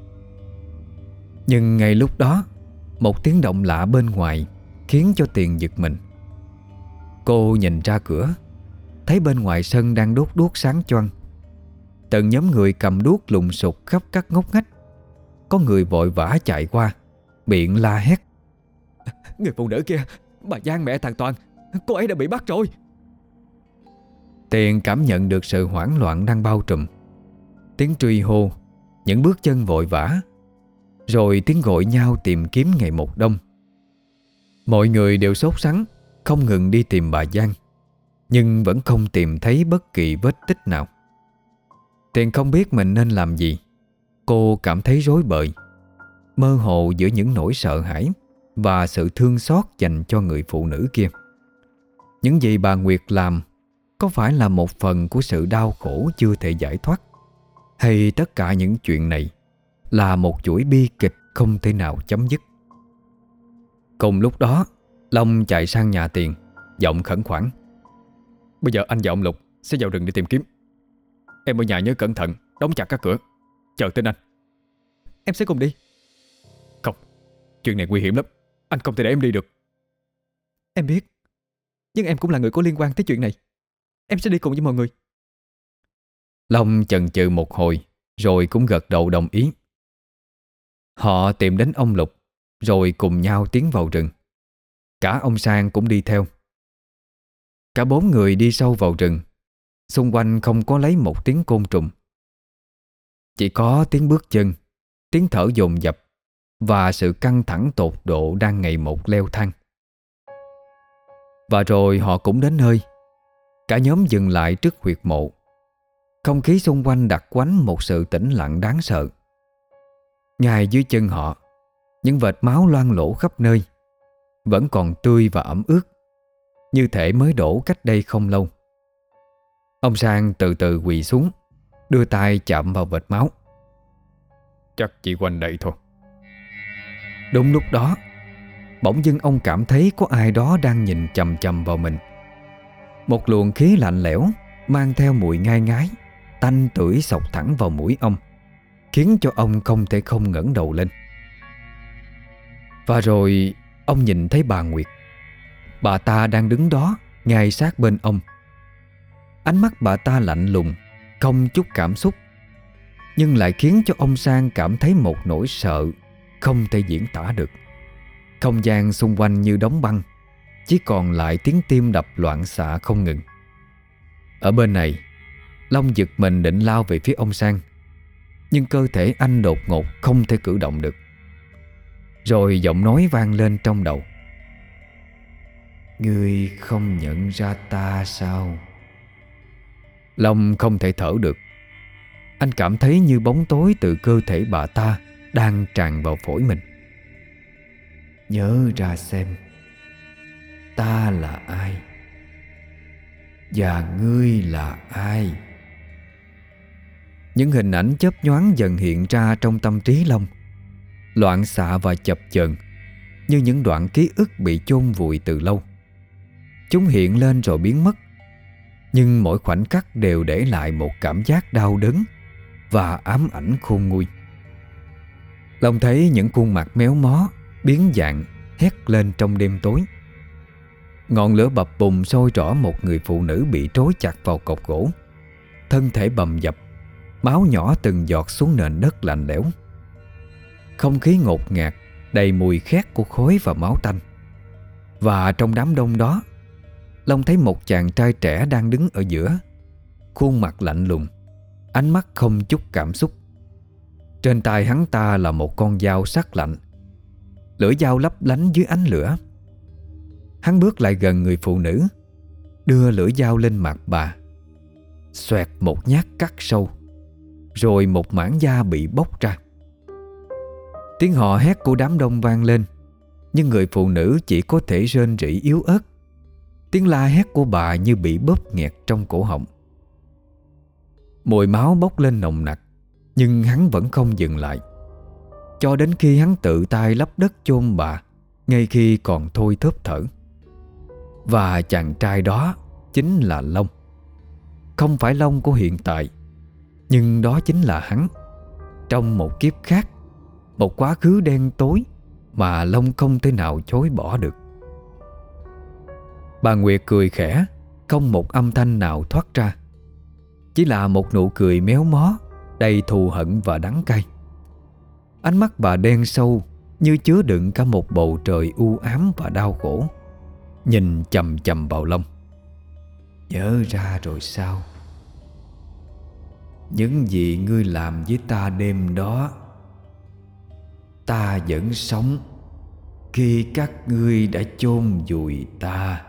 Nhưng ngay lúc đó, một tiếng động lạ bên ngoài khiến cho Tiền giật mình. Cô nhìn ra cửa, thấy bên ngoài sân đang đốt đuốc sáng choang. Từng nhóm người cầm đuốc lùng sục khắp các ngóc ngách. Có người vội vã chạy qua, miệng la hét. Người phụ nữ kia, bà Giang mẹ thằng Toàn, cô ấy đã bị bắt rồi. Tiền cảm nhận được sự hoảng loạn đang bao trùm. Tiếng truy hô, những bước chân vội vã, rồi tiếng gọi nhau tìm kiếm ngày một đông. Mọi người đều sốt sắng, không ngừng đi tìm bà Giang, nhưng vẫn không tìm thấy bất kỳ vết tích nào. Tiền không biết mình nên làm gì. Cô cảm thấy rối bời, mơ hồ giữa những nỗi sợ hãi và sự thương xót dành cho người phụ nữ kia. Những gì bà Nguyệt làm có phải là một phần của sự đau khổ chưa thể giải thoát, hay tất cả những chuyện này là một chuỗi bi kịch không thể nào chấm dứt? Cùng lúc đó, Long chạy sang nhà Tiền, giọng khẩn khoản. Bây giờ anh và ông Lục sẽ vào rừng để tìm kiếm. Em ở nhà nhớ cẩn thận, đóng chặt các cửa, chờ tin anh. Em sẽ cùng đi. Không, chuyện này nguy hiểm lắm, anh không thể để em đi được. Em biết, nhưng em cũng là người có liên quan tới chuyện này. Em sẽ đi cùng với mọi người. Long chần chừ một hồi, rồi cũng gật đầu đồng ý. Họ tìm đến ông Lục, rồi cùng nhau tiến vào rừng. Cả ông Sang cũng đi theo. Cả bốn người đi sâu vào rừng. Xung quanh không có lấy một tiếng côn trùng. Chỉ có tiếng bước chân, tiếng thở dồn dập và sự căng thẳng tột độ đang ngày một leo thang. Và rồi họ cũng đến nơi. Cả nhóm dừng lại trước huyệt mộ. Không khí xung quanh đặc quánh một sự tĩnh lặng đáng sợ. Ngay dưới chân họ, những vệt máu loang lổ khắp nơi, vẫn còn tươi và ẩm ướt, như thể mới đổ cách đây không lâu. Ông Sang từ từ quỳ xuống, đưa tay chạm vào vệt máu. Chắc chỉ quanh đây thôi. Đúng lúc đó, bỗng dưng ông cảm thấy có ai đó đang nhìn chằm chằm vào mình. Một luồng khí lạnh lẽo mang theo mùi ngai ngái, tanh tưởi xộc thẳng vào mũi ông, khiến cho ông không thể không ngẩng đầu lên. Và rồi ông nhìn thấy bà Nguyệt. Bà ta đang đứng đó ngay sát bên ông. Ánh mắt bà ta lạnh lùng, không chút cảm xúc, nhưng lại khiến cho ông Sang cảm thấy một nỗi sợ không thể diễn tả được. Không gian xung quanh như đóng băng, chỉ còn lại tiếng tim đập loạn xạ không ngừng. Ở bên này, Long giật mình định lao về phía ông Sang, nhưng cơ thể anh đột ngột không thể cử động được. Rồi giọng nói vang lên trong đầu. Ngươi không nhận ra ta sao? Long không thể thở được. Anh cảm thấy như bóng tối từ cơ thể bà ta đang tràn vào phổi mình. Nhớ ra xem, ta là ai? Và ngươi là ai? Những hình ảnh chớp nhoáng dần hiện ra trong tâm trí Long, loạn xạ và chập chờn, như những đoạn ký ức bị chôn vùi từ lâu. Chúng hiện lên rồi biến mất, nhưng mỗi khoảnh khắc đều để lại một cảm giác đau đớn và ám ảnh khôn nguôi. Long thấy những khuôn mặt méo mó, biến dạng, hét lên trong đêm tối. Ngọn lửa bập bùng sôi rõ một người phụ nữ bị trói chặt vào cột gỗ, thân thể bầm dập, máu nhỏ từng giọt xuống nền đất lạnh lẽo. Không khí ngột ngạt, đầy mùi khét của khói và máu tanh. Và trong đám đông đó, Long thấy một chàng trai trẻ đang đứng ở giữa, khuôn mặt lạnh lùng, ánh mắt không chút cảm xúc. Trên tay hắn ta là một con dao sắc lạnh, lưỡi dao lấp lánh dưới ánh lửa. Hắn bước lại gần người phụ nữ, đưa lưỡi dao lên mặt bà. Xoẹt một nhát cắt sâu, rồi một mảng da bị bóc ra. Tiếng hò hét của đám đông vang lên, nhưng người phụ nữ chỉ có thể rên rỉ yếu ớt. Tiếng la hét của bà như bị bóp nghẹt trong cổ họng. Mùi máu bốc lên nồng nặc, nhưng hắn vẫn không dừng lại, cho đến khi hắn tự tay lấp đất chôn bà, ngay khi còn thôi thóp thở. Và chàng trai đó chính là Long. Không phải Long của hiện tại, nhưng đó chính là hắn, trong một kiếp khác, một quá khứ đen tối mà Long không thể nào chối bỏ được. Bà Nguyệt cười khẽ, không một âm thanh nào thoát ra, chỉ là một nụ cười méo mó, đầy thù hận và đắng cay. Ánh mắt bà đen sâu, như chứa đựng cả một bầu trời u ám và đau khổ, nhìn chằm chằm vào Long. Nhớ ra rồi sao? Những gì ngươi làm với ta đêm đó, ta vẫn sống khi các ngươi đã chôn vùi ta.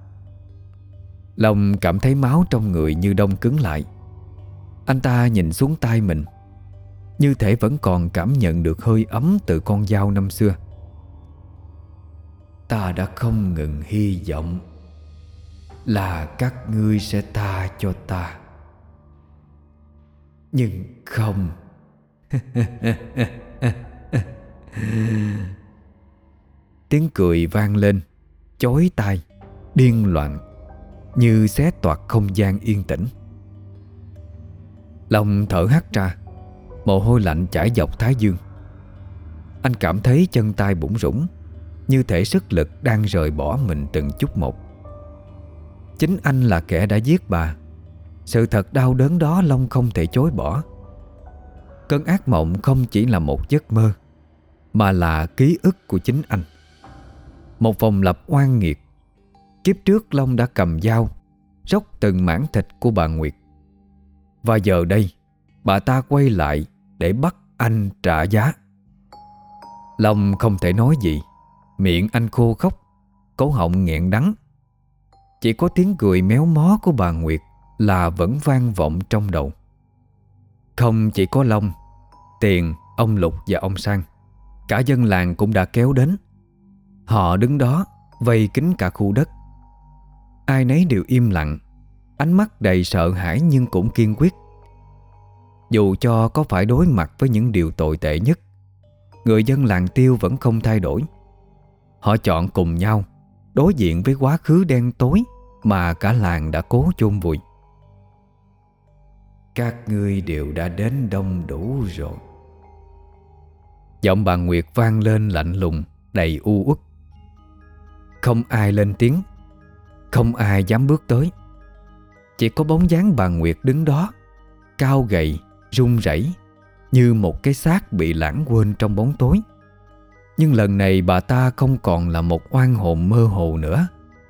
Long cảm thấy máu trong người như đông cứng lại. Anh ta nhìn xuống tay mình, như thể vẫn còn cảm nhận được hơi ấm từ con dao năm xưa. Ta đã không ngừng hy vọng là các ngươi sẽ tha cho ta, nhưng không. Tiếng cười vang lên, chói tai, điên loạn, như xé toạc không gian yên tĩnh. Long thở hắt ra, mồ hôi lạnh chảy dọc thái dương. Anh cảm thấy chân tay bủn rủn, như thể sức lực đang rời bỏ mình từng chút một. Chính anh là kẻ đã giết bà. Sự thật đau đớn đó Long không thể chối bỏ. Cơn ác mộng không chỉ là một giấc mơ, mà là ký ức của chính anh. Một vòng lặp oan nghiệt. Kiếp trước Long đã cầm dao róc từng mảng thịt của bà Nguyệt, và giờ đây bà ta quay lại để bắt anh trả giá. Long không thể nói gì. Miệng anh khô khóc, cổ họng nghẹn đắng. Chỉ có tiếng cười méo mó của bà Nguyệt là vẫn vang vọng trong đầu. Không chỉ có Long, Tiền, ông Lục và ông Sang, cả dân làng cũng đã kéo đến. Họ đứng đó vây kín cả khu đất. Ai nấy đều im lặng, ánh mắt đầy sợ hãi nhưng cũng kiên quyết. Dù cho có phải đối mặt với những điều tồi tệ nhất, người dân làng Tiêu vẫn không thay đổi. Họ chọn cùng nhau đối diện với quá khứ đen tối mà cả làng đã cố chôn vùi. Các ngươi đều đã đến đông đủ rồi. Giọng bà Nguyệt vang lên lạnh lùng, đầy u uất. Không ai lên tiếng, không ai dám bước tới. Chỉ có bóng dáng bà Nguyệt đứng đó, cao gầy, run rẩy, như một cái xác bị lãng quên trong bóng tối. Nhưng lần này bà ta không còn là một oan hồn mơ hồ nữa.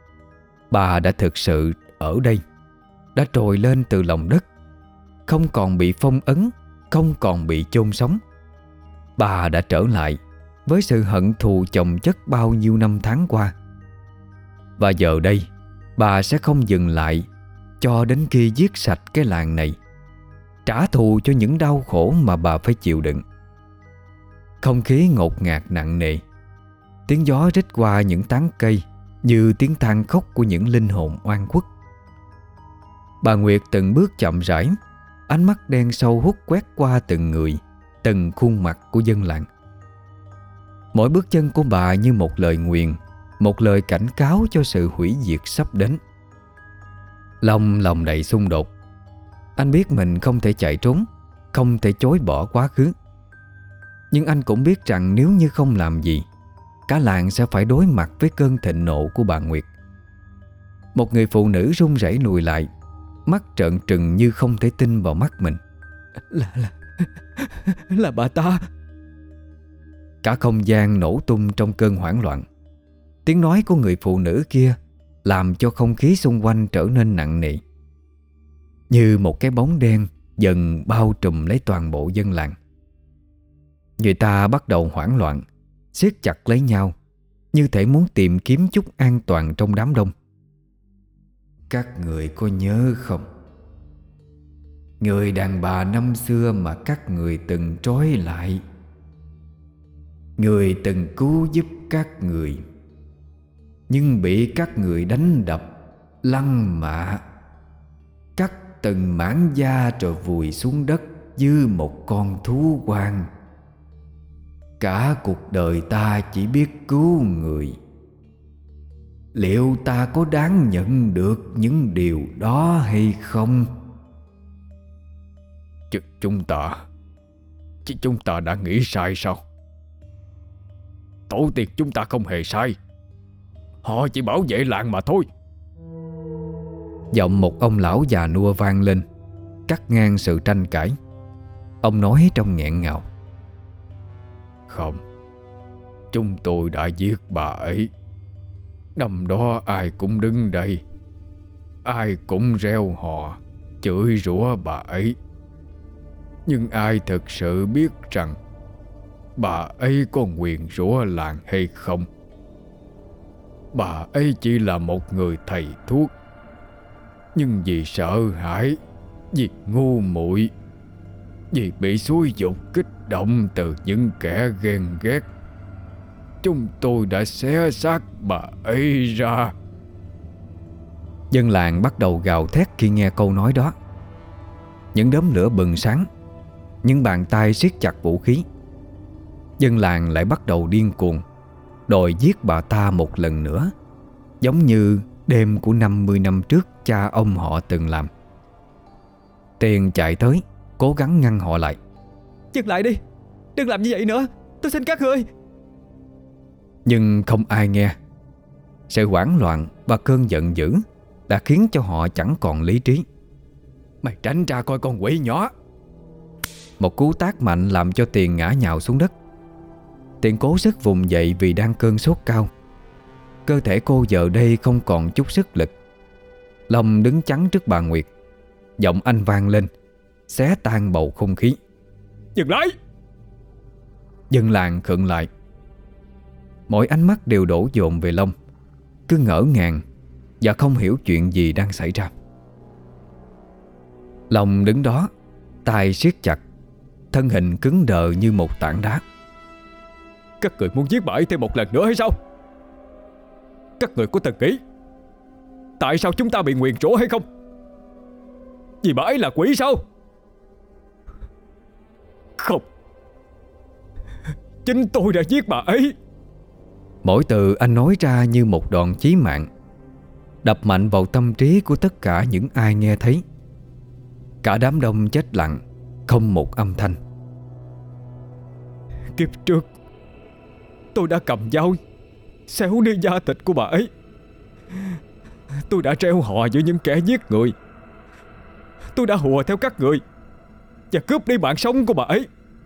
Bà đã thực sự ở đây, đã trồi lên từ lòng đất, không còn bị phong ấn, không còn bị chôn sống. Bà đã trở lại với sự hận thù chồng chất bao nhiêu năm tháng qua. Và giờ đây, bà sẽ không dừng lại cho đến khi giết sạch cái làng này, trả thù cho những đau khổ mà bà phải chịu đựng. Không khí ngột ngạt nặng nề. Tiếng gió rít qua những tán cây như tiếng than khóc của những linh hồn oan khuất. Bà Nguyệt từng bước chậm rãi, ánh mắt đen sâu hút quét qua từng người, từng khuôn mặt của dân làng. Mỗi bước chân của bà như một lời nguyền, một lời cảnh cáo cho sự hủy diệt sắp đến. Long lòng đầy xung đột. Anh biết mình không thể chạy trốn, không thể chối bỏ quá khứ. Nhưng anh cũng biết rằng nếu như không làm gì, cả làng sẽ phải đối mặt với cơn thịnh nộ của bà Nguyệt. Một người phụ nữ run rẩy lùi lại, mắt trợn trừng như không thể tin vào mắt mình. Là, là, là bà ta. Cả không gian nổ tung trong cơn hoảng loạn. Tiếng nói của người phụ nữ kia làm cho không khí xung quanh trở nên nặng nề. Như một cái bóng đen dần bao trùm lấy toàn bộ dân làng. Người ta bắt đầu hoảng loạn, siết chặt lấy nhau, như thể muốn tìm kiếm chút an toàn trong đám đông. Các người có nhớ không? Người đàn bà năm xưa mà các người từng trói lại, người từng cứu giúp các người, nhưng bị các người đánh đập, lăng mạ, cắt từng mảng da rồi vùi xuống đất như một con thú hoang. Cả cuộc đời ta chỉ biết cứu người. Liệu ta có đáng nhận được những điều đó hay không? Ch chúng ta Chứ chúng ta đã nghĩ sai sao? Tổ tiên chúng ta không hề sai. Họ chỉ bảo vệ làng mà thôi. Giọng một ông lão già nua vang lên, cắt ngang sự tranh cãi. Ông nói trong nghẹn ngào. Không, chúng tôi đã giết bà ấy. Năm đó ai cũng đứng đây, ai cũng reo hò, chửi rủa bà ấy. Nhưng ai thực sự biết rằng bà ấy có nguyền rủa làng hay không? Bà ấy chỉ là một người thầy thuốc, nhưng vì sợ hãi, vì ngu muội, vì bị xúi dục kích động từ những kẻ ghen ghét, chúng tôi đã xé xác bà ấy ra. Dân làng bắt đầu gào thét khi nghe câu nói đó. Những đốm lửa bừng sáng, những bàn tay siết chặt vũ khí. Dân làng lại bắt đầu điên cuồng, đòi giết bà ta một lần nữa, giống như đêm của năm mươi năm trước cha ông họ từng làm. Tiền chạy tới, cố gắng ngăn họ lại. Dừng lại đi, đừng làm như vậy nữa, tôi xin các ngươi. Nhưng không ai nghe. Sự hoảng loạn và cơn giận dữ đã khiến cho họ chẳng còn lý trí. Mày tránh ra coi con quỷ nhỏ. Một cú tát mạnh làm cho Tiền ngã nhào xuống đất. Tiền cố sức vùng dậy vì đang cơn sốt cao. Cơ thể cô giờ đây không còn chút sức lực. Long đứng chắn trước bà Nguyệt. Giọng anh vang lên, xé tan bầu không khí. Dừng lại! Dân làng khựng lại. Mỗi ánh mắt đều đổ dồn về Long, cứ ngỡ ngàng và không hiểu chuyện gì đang xảy ra. Long đứng đó, tay siết chặt, thân hình cứng đờ như một tảng đá. Các người muốn giết bà ấy thêm một lần nữa hay sao? Các người có từng nghĩ tại sao chúng ta bị nguyền rủa hay không? Vì bà ấy là quỷ sao? Không, chính tôi đã giết bà ấy. Mỗi từ anh nói ra như một đòn chí mạng, đập mạnh vào tâm trí của tất cả những ai nghe thấy. Cả đám đông chết lặng, không một âm thanh. Kiếp trước tôi đã cầm dao xéo đi da thịt của bà ấy. Tôi đã treo họ giữa những kẻ giết người. Tôi đã hùa theo các người và cướp đi mạng sống của bà ấy.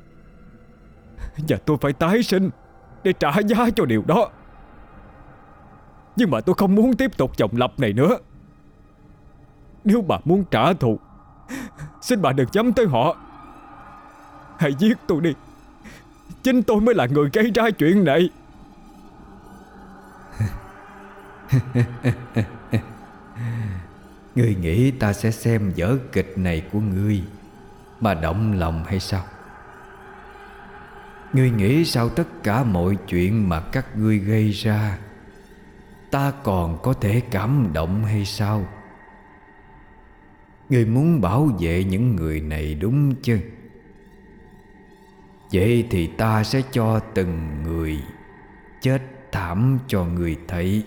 Và tôi phải tái sinh để trả giá cho điều đó. Nhưng mà tôi không muốn tiếp tục vòng lặp này nữa. Nếu bà muốn trả thù, xin bà đừng nhắm tới họ. Hãy giết tôi đi. Chính tôi mới là người gây ra chuyện này. Ngươi nghĩ ta sẽ xem vở kịch này của ngươi mà động lòng hay sao? Ngươi nghĩ sao tất cả mọi chuyện mà các ngươi gây ra ta còn có thể cảm động hay sao? Ngươi muốn bảo vệ những người này đúng chứ? Vậy thì ta sẽ cho từng người chết thảm cho người thấy.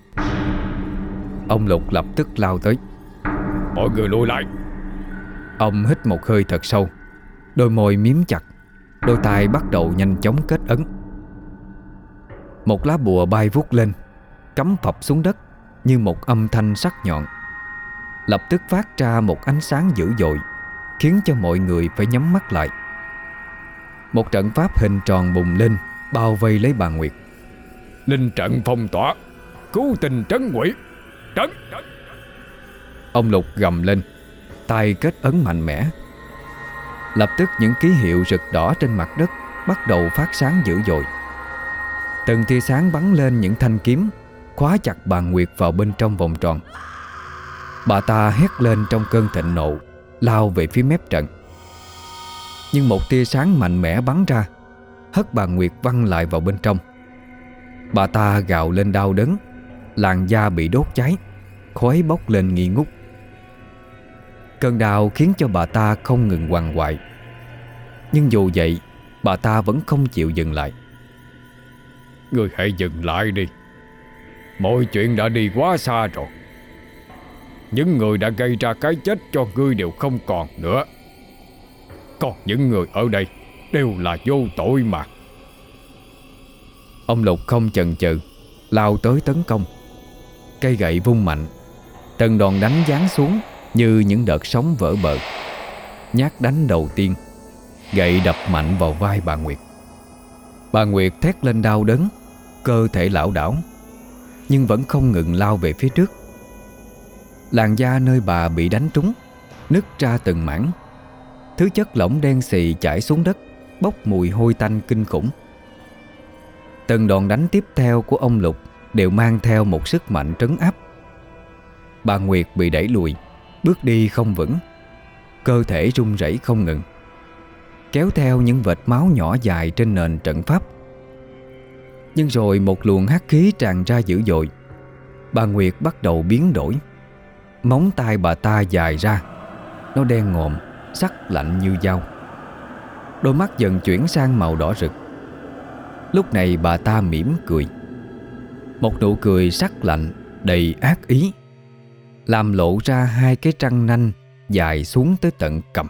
Ông Lục lập tức lao tới. Mọi người lùi lại. Ông hít một hơi thật sâu, đôi môi miếm chặt, đôi tay bắt đầu nhanh chóng kết ấn. Một lá bùa bay vút lên, cắm phập xuống đất như một âm thanh sắc nhọn, lập tức phát ra một ánh sáng dữ dội, khiến cho mọi người phải nhắm mắt lại. Một trận pháp hình tròn bùng lên, bao vây lấy bà Nguyệt. Linh trận phong tỏa, cứu tình trấn quỷ. Trấn! Ông Lục gầm lên, tay kết ấn mạnh mẽ. Lập tức những ký hiệu rực đỏ trên mặt đất bắt đầu phát sáng dữ dội. Từng tia sáng bắn lên những thanh kiếm, khóa chặt bà Nguyệt vào bên trong vòng tròn. Bà ta hét lên trong cơn thịnh nộ, lao về phía mép trận. Nhưng một tia sáng mạnh mẽ bắn ra, hất bà Nguyệt văng lại vào bên trong. Bà ta gào lên đau đớn, làn da bị đốt cháy, khói bốc lên nghi ngút. Cơn đau khiến cho bà ta không ngừng quằn quại. Nhưng dù vậy, bà ta vẫn không chịu dừng lại. Ngươi hãy dừng lại đi. Mọi chuyện đã đi quá xa rồi. Những người đã gây ra cái chết cho ngươi đều không còn nữa. Còn những người ở đây đều là vô tội mà. Ông Lục không chần chừ, lao tới tấn công. Cây gậy vung mạnh, từng đòn đánh giáng xuống như những đợt sóng vỡ bờ. Nhát đánh đầu tiên, gậy đập mạnh vào vai bà Nguyệt. Bà Nguyệt thét lên đau đớn, cơ thể lảo đảo, nhưng vẫn không ngừng lao về phía trước. Làn da nơi bà bị đánh trúng nứt ra từng mảng. Thứ chất lỏng đen xì chảy xuống đất, bốc mùi hôi tanh kinh khủng. Từng đòn đánh tiếp theo của ông Lục đều mang theo một sức mạnh trấn áp. Bà Nguyệt bị đẩy lùi, bước đi không vững, cơ thể run rẩy không ngừng, kéo theo những vệt máu nhỏ dài trên nền trận pháp. Nhưng rồi một luồng hắc khí tràn ra dữ dội. Bà Nguyệt bắt đầu biến đổi. Móng tay bà ta dài ra, nó đen ngòm, sắc lạnh như dao. Đôi mắt dần chuyển sang màu đỏ rực. Lúc này bà ta mỉm cười, một nụ cười sắc lạnh đầy ác ý, làm lộ ra hai cái răng nanh dài xuống tới tận cằm.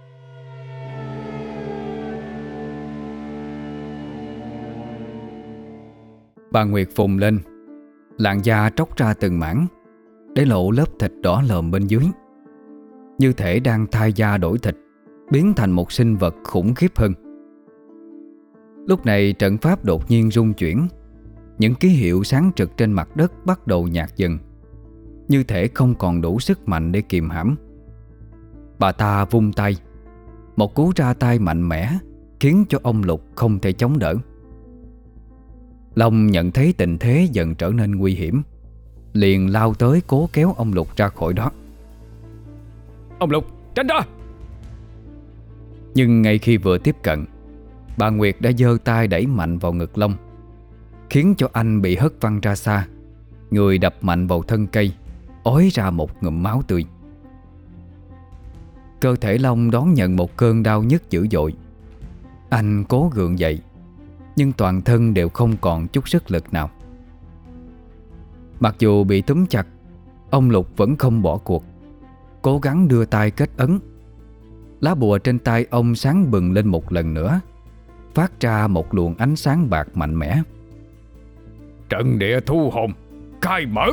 Bà Nguyệt phùng lên, làn da tróc ra từng mảng, để lộ lớp thịt đỏ lòm bên dưới, như thể đang thay da đổi thịt, biến thành một sinh vật khủng khiếp hơn. Lúc này trận pháp đột nhiên rung chuyển. Những ký hiệu sáng trực trên mặt đất bắt đầu nhạt dần, như thể không còn đủ sức mạnh để kìm hãm. Bà ta vung tay, Một cú ra tay mạnh mẽ khiến cho ông Lục không thể chống đỡ. Long nhận thấy tình thế dần trở nên nguy hiểm, liền lao tới cố kéo ông Lục ra khỏi đó. Ông Lục, tránh ra! Nhưng ngay khi vừa tiếp cận, bà Nguyệt đã giơ tay đẩy mạnh vào ngực Long, khiến cho anh bị hất văng ra xa, người đập mạnh vào thân cây, ói ra một ngụm máu tươi. Cơ thể Long đón nhận một cơn đau nhức dữ dội. Anh cố gượng dậy, nhưng toàn thân đều không còn chút sức lực nào. Mặc dù bị túm chặt, ông Lục vẫn không bỏ cuộc, cố gắng đưa tay kết ấn. Lá bùa trên tay ông sáng bừng lên một lần nữa, phát ra một luồng ánh sáng bạc mạnh mẽ. Trận địa thu hồn, khai mở!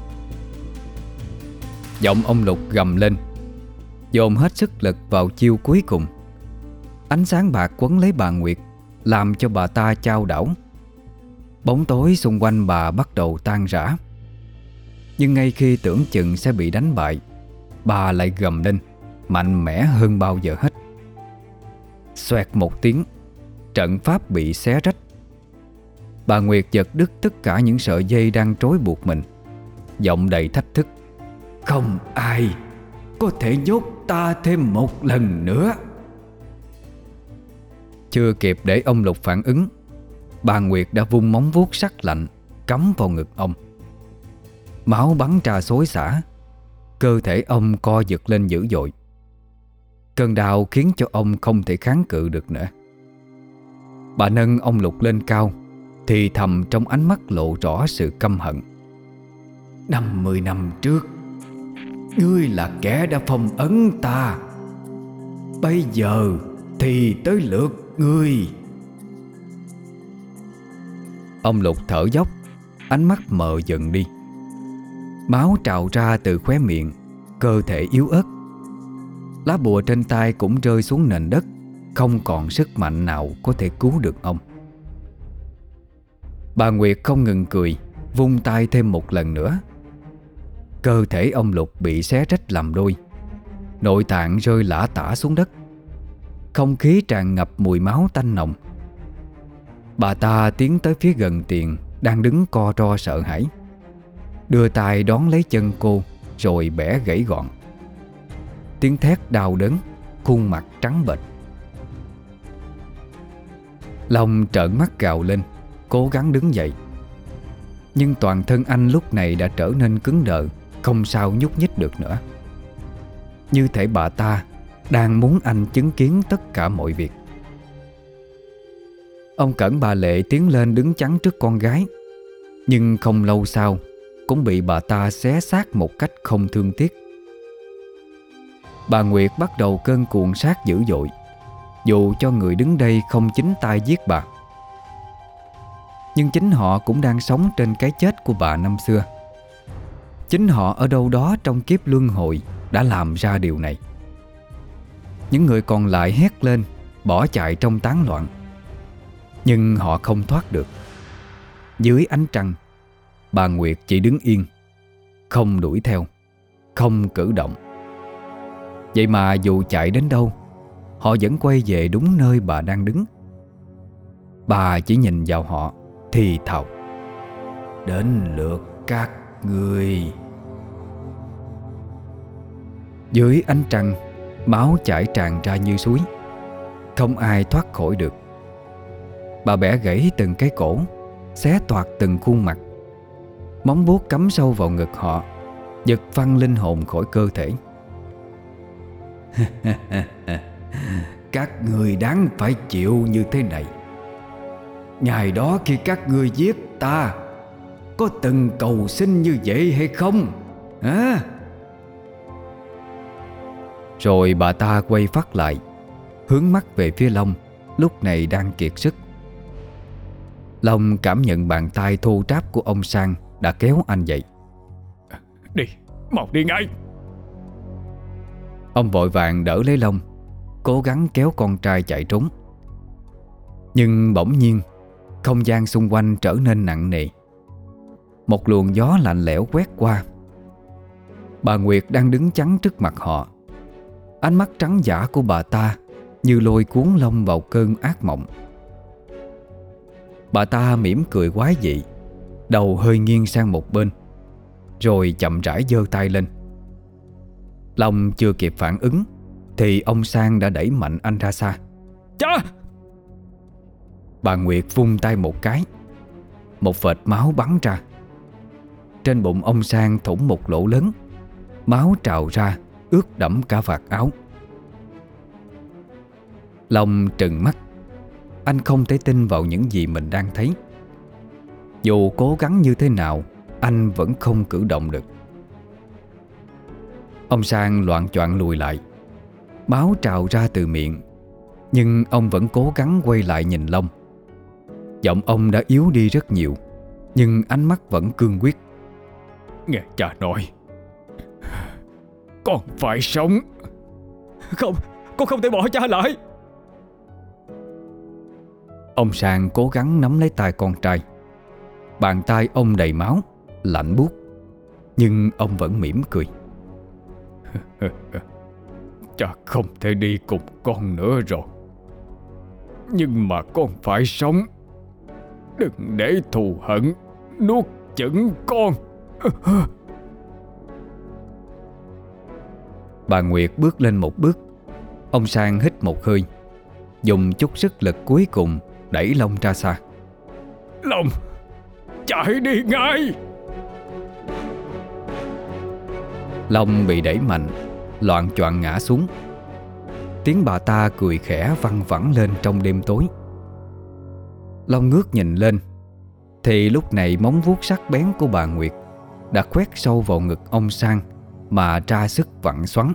Giọng ông Lục gầm lên, dồn hết sức lực vào chiêu cuối cùng. Ánh sáng bạc quấn lấy bà Nguyệt, làm cho bà ta chao đảo. Bóng tối xung quanh bà bắt đầu tan rã. Nhưng ngay khi tưởng chừng sẽ bị đánh bại, bà lại gầm lên, mạnh mẽ hơn bao giờ hết. Xoẹt một tiếng, trận pháp bị xé rách. Bà Nguyệt giật đứt tất cả những sợi dây đang trói buộc mình, giọng đầy thách thức: "Không ai có thể nhốt ta thêm một lần nữa." Chưa kịp để ông Lục phản ứng, bà Nguyệt đã vung móng vuốt sắc lạnh cắm vào ngực ông. Máu bắn ra xối xả, cơ thể ông co giật lên dữ dội. Cơn đau khiến cho ông không thể kháng cự được nữa. Bà nâng ông Lục lên cao, thì thầm trong ánh mắt lộ rõ sự căm hận: năm mươi năm trước, ngươi là kẻ đã phong ấn ta. Bây giờ thì tới lượt ngươi. Ông Lục thở dốc, ánh mắt mờ dần đi. Máu trào ra từ khóe miệng, cơ thể yếu ớt. Lá bùa trên tay cũng rơi xuống nền đất, không còn sức mạnh nào có thể cứu được ông. Bà Nguyệt không ngừng cười, vung tay thêm một lần nữa. Cơ thể ông Lục bị xé rách làm đôi, nội tạng rơi lả tả xuống đất. Không khí tràn ngập mùi máu tanh nồng. Bà ta tiến tới phía gần Tiền đang đứng co ro sợ hãi, đưa tay đón lấy chân cô rồi bẻ gãy gọn. Tiếng thét đau đớn, khuôn mặt trắng bệch. Long trợn mắt gào lên, cố gắng đứng dậy. Nhưng toàn thân anh lúc này đã trở nên cứng đờ, không sao nhúc nhích được nữa. Như thể bà ta đang muốn anh chứng kiến tất cả mọi việc. Ông cẩn bà Lệ tiến lên đứng chắn trước con gái, nhưng không lâu sau cũng bị bà ta xé xác một cách không thương tiếc. Bà Nguyệt bắt đầu cơn cuồng sát dữ dội, dù cho người đứng đây không chính tay giết bà. Nhưng chính họ cũng đang sống trên cái chết của bà năm xưa. Chính họ ở đâu đó trong kiếp luân hồi đã làm ra điều này. Những người còn lại hét lên, bỏ chạy trong tán loạn. Nhưng họ không thoát được. Dưới ánh trăng, bà Nguyệt chỉ đứng yên, không đuổi theo, không cử động. Vậy mà dù chạy đến đâu, họ vẫn quay về đúng nơi bà đang đứng. Bà chỉ nhìn vào họ thì thào: "Đến lượt các ngươi." Dưới ánh trăng, máu chảy tràn ra như suối, không ai thoát khỏi được. Bà bẻ gãy từng cái cổ, xé toạc từng khuôn mặt. Móng vuốt cắm sâu vào ngực họ, giật phăng linh hồn khỏi cơ thể. "Các ngươi đáng phải chịu như thế này. Ngày đó khi các ngươi giết ta, có từng cầu xin như vậy hay không? Hả?" Rồi bà ta quay phát lại, hướng mắt về phía Long, lúc này đang kiệt sức. Long cảm nhận bàn tay thô ráp của ông Sang đã kéo anh dậy. "Đi, mau đi ngay!" Ông vội vàng đỡ lấy Long, cố gắng kéo con trai chạy trốn. Nhưng bỗng nhiên, không gian xung quanh trở nên nặng nề. Một luồng gió lạnh lẽo quét qua. Bà Nguyệt đang đứng chắn trước mặt họ. Ánh mắt trắng dã của bà ta như lôi cuốn Long vào cơn ác mộng. Bà ta mỉm cười quái dị, đầu hơi nghiêng sang một bên, rồi chậm rãi giơ tay lên. Long chưa kịp phản ứng thì ông Sang đã đẩy mạnh anh ra xa. Cha! Bà Nguyệt vung tay một cái, một vệt máu bắn ra. Trên bụng ông Sang thủng một lỗ lớn, máu trào ra ướt đẫm cả vạt áo. Long trừng mắt. Anh không thể tin vào những gì mình đang thấy. Dù cố gắng như thế nào, anh vẫn không cử động được. Ông Sang loạng choạng lùi lại, máu trào ra từ miệng, nhưng ông vẫn cố gắng quay lại nhìn Long. Giọng ông đã yếu đi rất nhiều, nhưng ánh mắt vẫn cương quyết. Nghe cha nói, con phải sống. Không, con không thể bỏ cha lại. Ông Sang cố gắng nắm lấy tay con trai. Bàn tay ông đầy máu, lạnh buốt, nhưng ông vẫn mỉm cười. Cha không thể đi cùng con nữa rồi, nhưng mà con phải sống. Đừng để thù hận nuốt chửng con. Bà Nguyệt bước lên một bước. Ông Sang hít một hơi, dùng chút sức lực cuối cùng đẩy Long ra xa. Long, chạy đi ngay! Long bị đẩy mạnh, loạng choạng ngã xuống. Tiếng bà ta cười khẽ văng vẳng lên trong đêm tối. Long ngước nhìn lên thì lúc này móng vuốt sắc bén của bà Nguyệt đã khoét sâu vào ngực ông Sang mà ra sức vặn xoắn.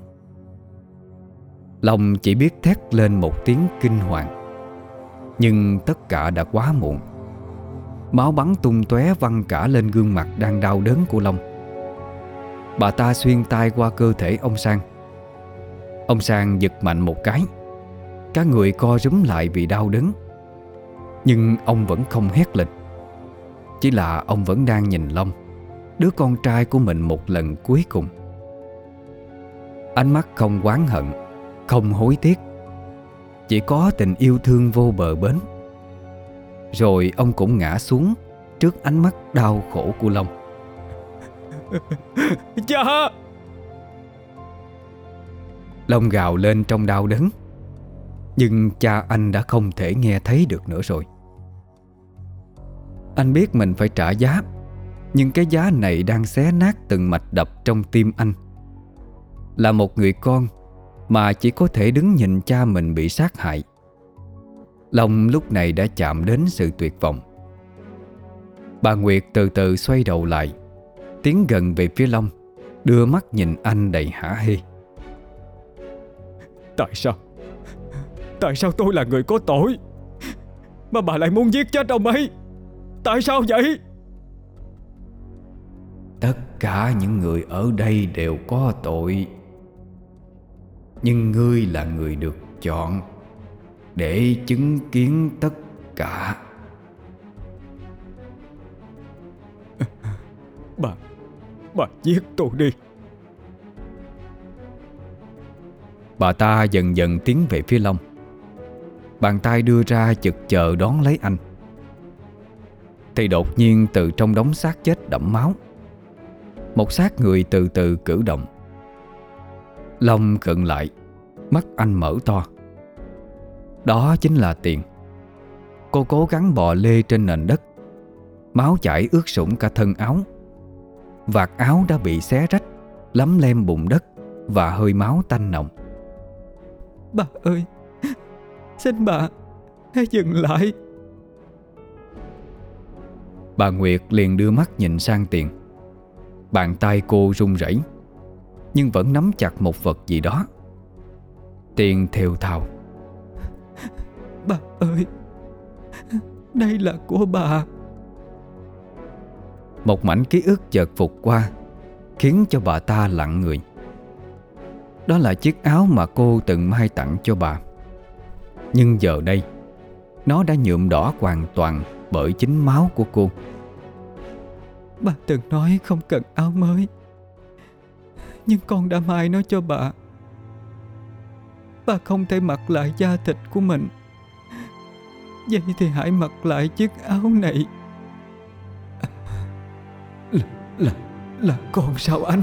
Long chỉ biết thét lên một tiếng kinh hoàng, nhưng tất cả đã quá muộn. Máu bắn tung tóe văng cả lên gương mặt đang đau đớn của Long. Bà ta xuyên tay qua cơ thể ông Sang. Ông Sang giật mạnh một cái, cả người co rúm lại vì đau đớn. Nhưng ông vẫn không hét lên. Chỉ là ông vẫn đang nhìn Long, đứa con trai của mình một lần cuối cùng. Ánh mắt không oán hận, không hối tiếc, chỉ có tình yêu thương vô bờ bến. Rồi ông cũng ngã xuống trước ánh mắt đau khổ của Long. Cha! Long gào lên trong đau đớn, nhưng cha anh đã không thể nghe thấy được nữa rồi. Anh biết mình phải trả giá, nhưng cái giá này đang xé nát từng mạch đập trong tim anh. Là một người con mà chỉ có thể đứng nhìn cha mình bị sát hại, Long lúc này đã chạm đến sự tuyệt vọng. Bà Nguyệt từ từ xoay đầu lại, tiến gần về phía Long, đưa mắt nhìn anh đầy hả hê. Tại sao? Tại sao tôi là người có tội mà bà lại muốn giết chết ông ấy? Tại sao vậy? Tất cả những người ở đây đều có tội, nhưng ngươi là người được chọn để chứng kiến tất cả. Bà, bà giết tôi đi. Bà ta dần dần tiến về phía Long, bàn tay đưa ra chực chờ đón lấy anh. Thì đột nhiên từ trong đống xác chết đẫm máu, một xác người từ từ cử động. Long khựng lại, mắt anh mở to. Đó chính là Tiền. Cô cố gắng bò lê trên nền đất, máu chảy ướt sũng cả thân áo. Vạt áo đã bị xé rách, lấm lem bùn đất và hơi máu tanh nồng. Bà ơi, xin bà hãy dừng lại. Bà Nguyệt liền đưa mắt nhìn sang Tiền. Bàn tay cô run rẩy, nhưng vẫn nắm chặt một vật gì đó. Tiền thều thào. Bà ơi, đây là của bà. Một mảnh ký ức chợt phục qua, khiến cho bà ta lặng người. Đó là chiếc áo mà cô từng may tặng cho bà. Nhưng giờ đây, nó đã nhuộm đỏ hoàn toàn bởi chính máu của cô. Bà từng nói không cần áo mới, nhưng con đã may nó cho bà. Bà không thể mặc lại da thịt của mình. Vậy thì hãy mặc lại chiếc áo này. Là, là, là con sao anh?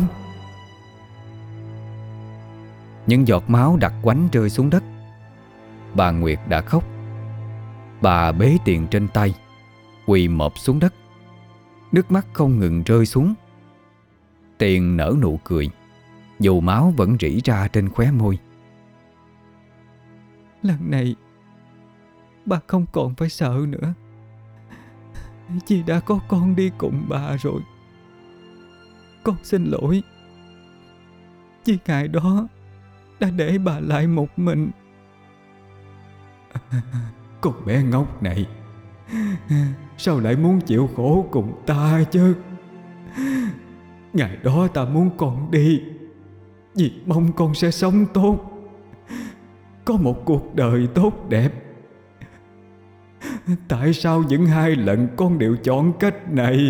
Những giọt máu đặc quánh rơi xuống đất. Bà Nguyệt đã khóc. Bà bế Tiền trên tay, quỳ mọp xuống đất. Nước mắt không ngừng rơi xuống. Tiền nở nụ cười, dù máu vẫn rỉ ra trên khóe môi. Lần này bà không còn phải sợ nữa. Chị đã có con đi cùng bà rồi. Con xin lỗi. Vì ngày đó đã để bà lại một mình. Con bé ngốc này, sao lại muốn chịu khổ cùng ta chứ? Ngày đó ta muốn con đi vì mong con sẽ sống tốt, có một cuộc đời tốt đẹp. Tại sao những hai lần con đều chọn cách này?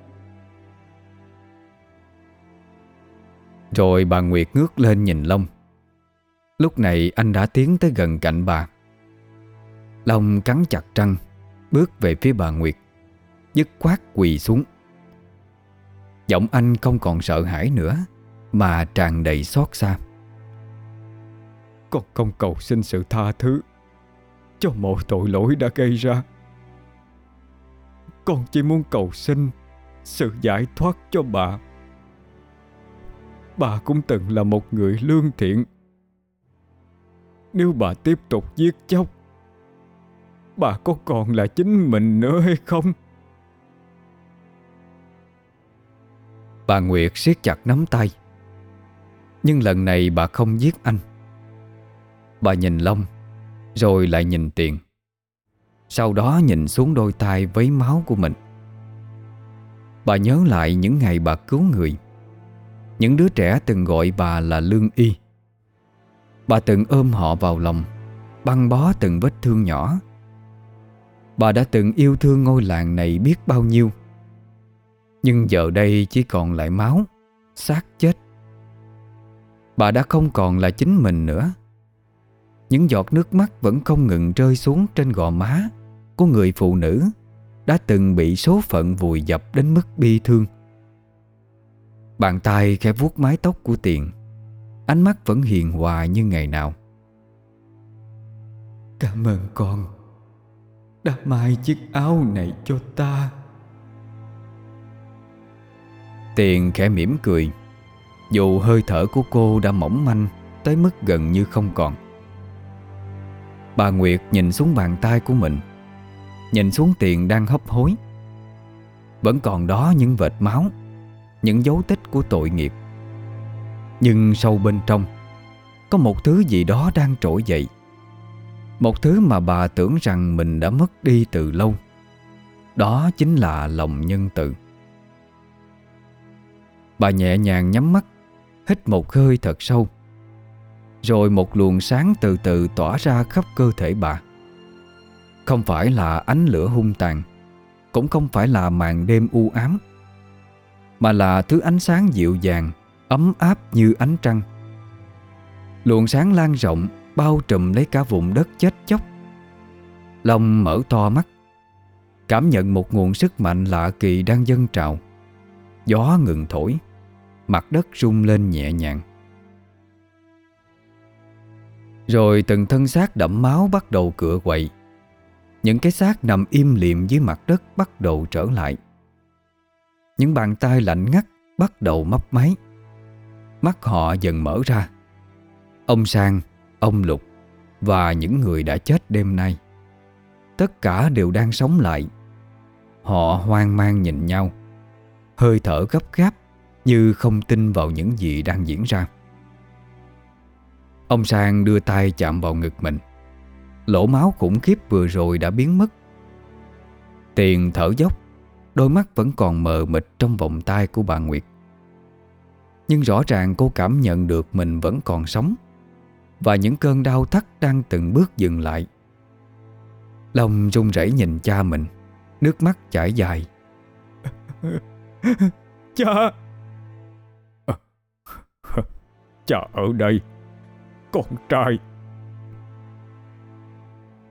Rồi bà Nguyệt ngước lên nhìn Long. Lúc này anh đã tiến tới gần cạnh bà. Long cắn chặt răng, bước về phía bà Nguyệt, dứt khoát quỳ xuống. Giọng anh không còn sợ hãi nữa, mà tràn đầy xót xa. Con không cầu xin sự tha thứ cho mọi tội lỗi đã gây ra. Con chỉ muốn cầu xin sự giải thoát cho bà. Bà cũng từng là một người lương thiện. Nếu bà tiếp tục giết chóc, bà có còn là chính mình nữa hay không? Bà Nguyệt siết chặt nắm tay. Nhưng lần này bà không giết anh. Bà nhìn Long, rồi lại nhìn Tiền. Sau đó nhìn xuống đôi tay vấy máu của mình. Bà nhớ lại những ngày bà cứu người, những đứa trẻ từng gọi bà là Lương Y. Bà từng ôm họ vào lòng, băng bó từng vết thương nhỏ. Bà đã từng yêu thương ngôi làng này biết bao nhiêu. Nhưng giờ đây chỉ còn lại máu, xác chết. Bà đã không còn là chính mình nữa. Những giọt nước mắt vẫn không ngừng rơi xuống trên gò má của người phụ nữ đã từng bị số phận vùi dập đến mức bi thương. Bàn tay khẽ vuốt mái tóc của Tiền, ánh mắt vẫn hiền hòa như ngày nào. Cảm ơn con đã may chiếc áo này cho ta. Tiền khẽ mỉm cười, dù hơi thở của cô đã mỏng manh tới mức gần như không còn. Bà Nguyệt nhìn xuống bàn tay của mình, nhìn xuống Tiền đang hấp hối. Vẫn còn đó những vệt máu, những dấu tích của tội nghiệp. Nhưng sâu bên trong có một thứ gì đó đang trỗi dậy. Một thứ mà bà tưởng rằng mình đã mất đi từ lâu. Đó chính là lòng nhân từ. Bà nhẹ nhàng nhắm mắt, hít một hơi thật sâu. Rồi một luồng sáng từ từ tỏa ra khắp cơ thể bà. Không phải là ánh lửa hung tàn, cũng không phải là màn đêm u ám, mà là thứ ánh sáng dịu dàng, ấm áp như ánh trăng. Luồng sáng lan rộng, bao trùm lấy cả vùng đất chết chóc. Long mở to mắt, cảm nhận một nguồn sức mạnh lạ kỳ đang dâng trào. Gió ngừng thổi, mặt đất rung lên nhẹ nhàng. Rồi từng thân xác đẫm máu bắt đầu cựa quậy. Những cái xác nằm im lìm dưới mặt đất bắt đầu trở lại. Những bàn tay lạnh ngắt bắt đầu mấp máy. Mắt họ dần mở ra. Ông Sang, ông Lục và những người đã chết đêm nay, tất cả đều đang sống lại. Họ hoang mang nhìn nhau, hơi thở gấp gáp như không tin vào những gì đang diễn ra. Ông Sang đưa tay chạm vào ngực mình. Lỗ máu khủng khiếp vừa rồi đã biến mất. Tiền thở dốc, đôi mắt vẫn còn mờ mịt trong vòng tay của bà Nguyệt. Nhưng rõ ràng cô cảm nhận được mình vẫn còn sống, và những cơn đau thắt đang từng bước dừng lại. Long run rẩy nhìn cha mình, nước mắt chảy dài. Cha! Cha ở đây, con trai,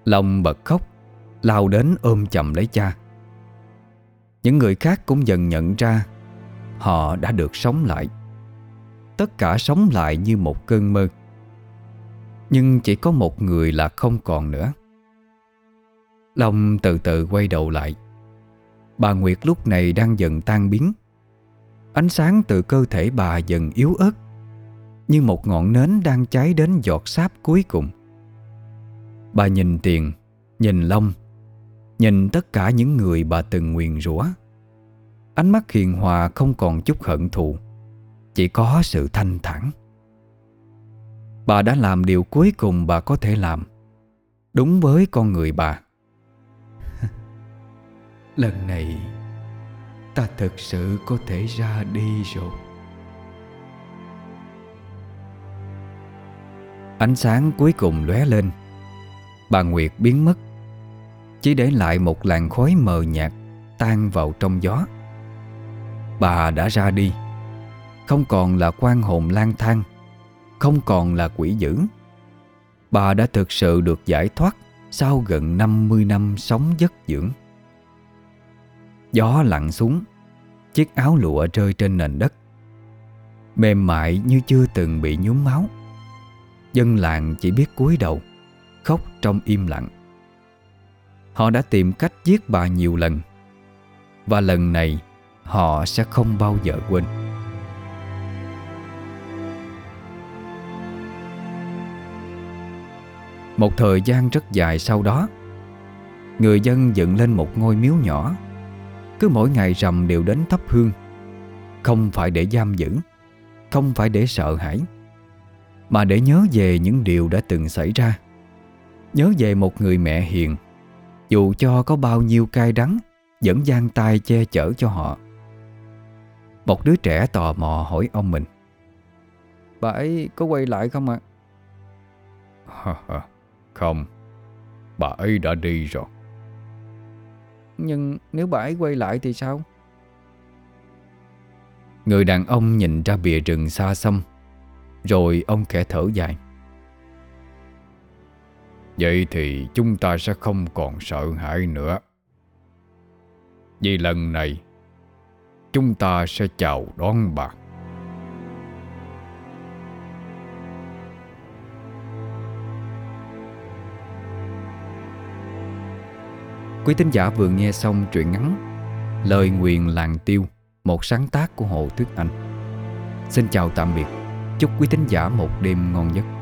Long bật khóc, lao đến ôm chầm lấy cha. Những người khác cũng dần nhận ra họ đã được sống lại. Tất cả sống lại như một cơn mơ. Nhưng chỉ có một người là không còn nữa. Long từ từ quay đầu lại. Bà Nguyệt lúc này đang dần tan biến. Ánh sáng từ cơ thể bà dần yếu ớt, như một ngọn nến đang cháy đến giọt sáp cuối cùng. Bà nhìn Tiền, nhìn Long, nhìn tất cả những người bà từng nguyền rủa. Ánh mắt hiền hòa không còn chút hận thù, chỉ có sự thanh thản. Bà đã làm điều cuối cùng bà có thể làm, đúng với con người bà. Lần này ta thực sự có thể ra đi rồi. Ánh sáng cuối cùng lóe lên. Bà Nguyệt biến mất, chỉ để lại một làn khói mờ nhạt tan vào trong gió. Bà đã ra đi, không còn là oan hồn lang thang, không còn là quỷ dữ. Bà đã thực sự được giải thoát sau gần năm mươi năm sống vất vưởng. Gió lặn xuống, chiếc áo lụa rơi trên nền đất, mềm mại như chưa từng bị nhuốm máu. Dân làng chỉ biết cúi đầu, khóc trong im lặng. Họ đã tìm cách giết bà nhiều lần, và lần này họ sẽ không bao giờ quên. Một thời gian rất dài sau đó, người dân dựng lên một ngôi miếu nhỏ. Cứ mỗi ngày rằm đều đến thắp hương. Không phải để giam giữ, không phải để sợ hãi, mà để nhớ về những điều đã từng xảy ra. Nhớ về một người mẹ hiền, dù cho có bao nhiêu cay đắng vẫn giang tay che chở cho họ. Một đứa trẻ tò mò hỏi ông mình: "Bà ấy có quay lại không ạ?" Không, bà ấy đã đi rồi. "Nhưng nếu bà ấy quay lại thì sao?" Người đàn ông nhìn ra bìa rừng xa xăm, rồi ông khẽ thở dài: Vậy thì chúng ta sẽ không còn sợ hãi nữa. Vì lần này chúng ta sẽ chào đón bà. Quý thính giả vừa nghe xong truyện ngắn Lời Nguyền Làng Tiêu, một sáng tác của Hồ Tuyết Anh. Xin chào tạm biệt. Chúc quý thính giả một đêm ngon giấc.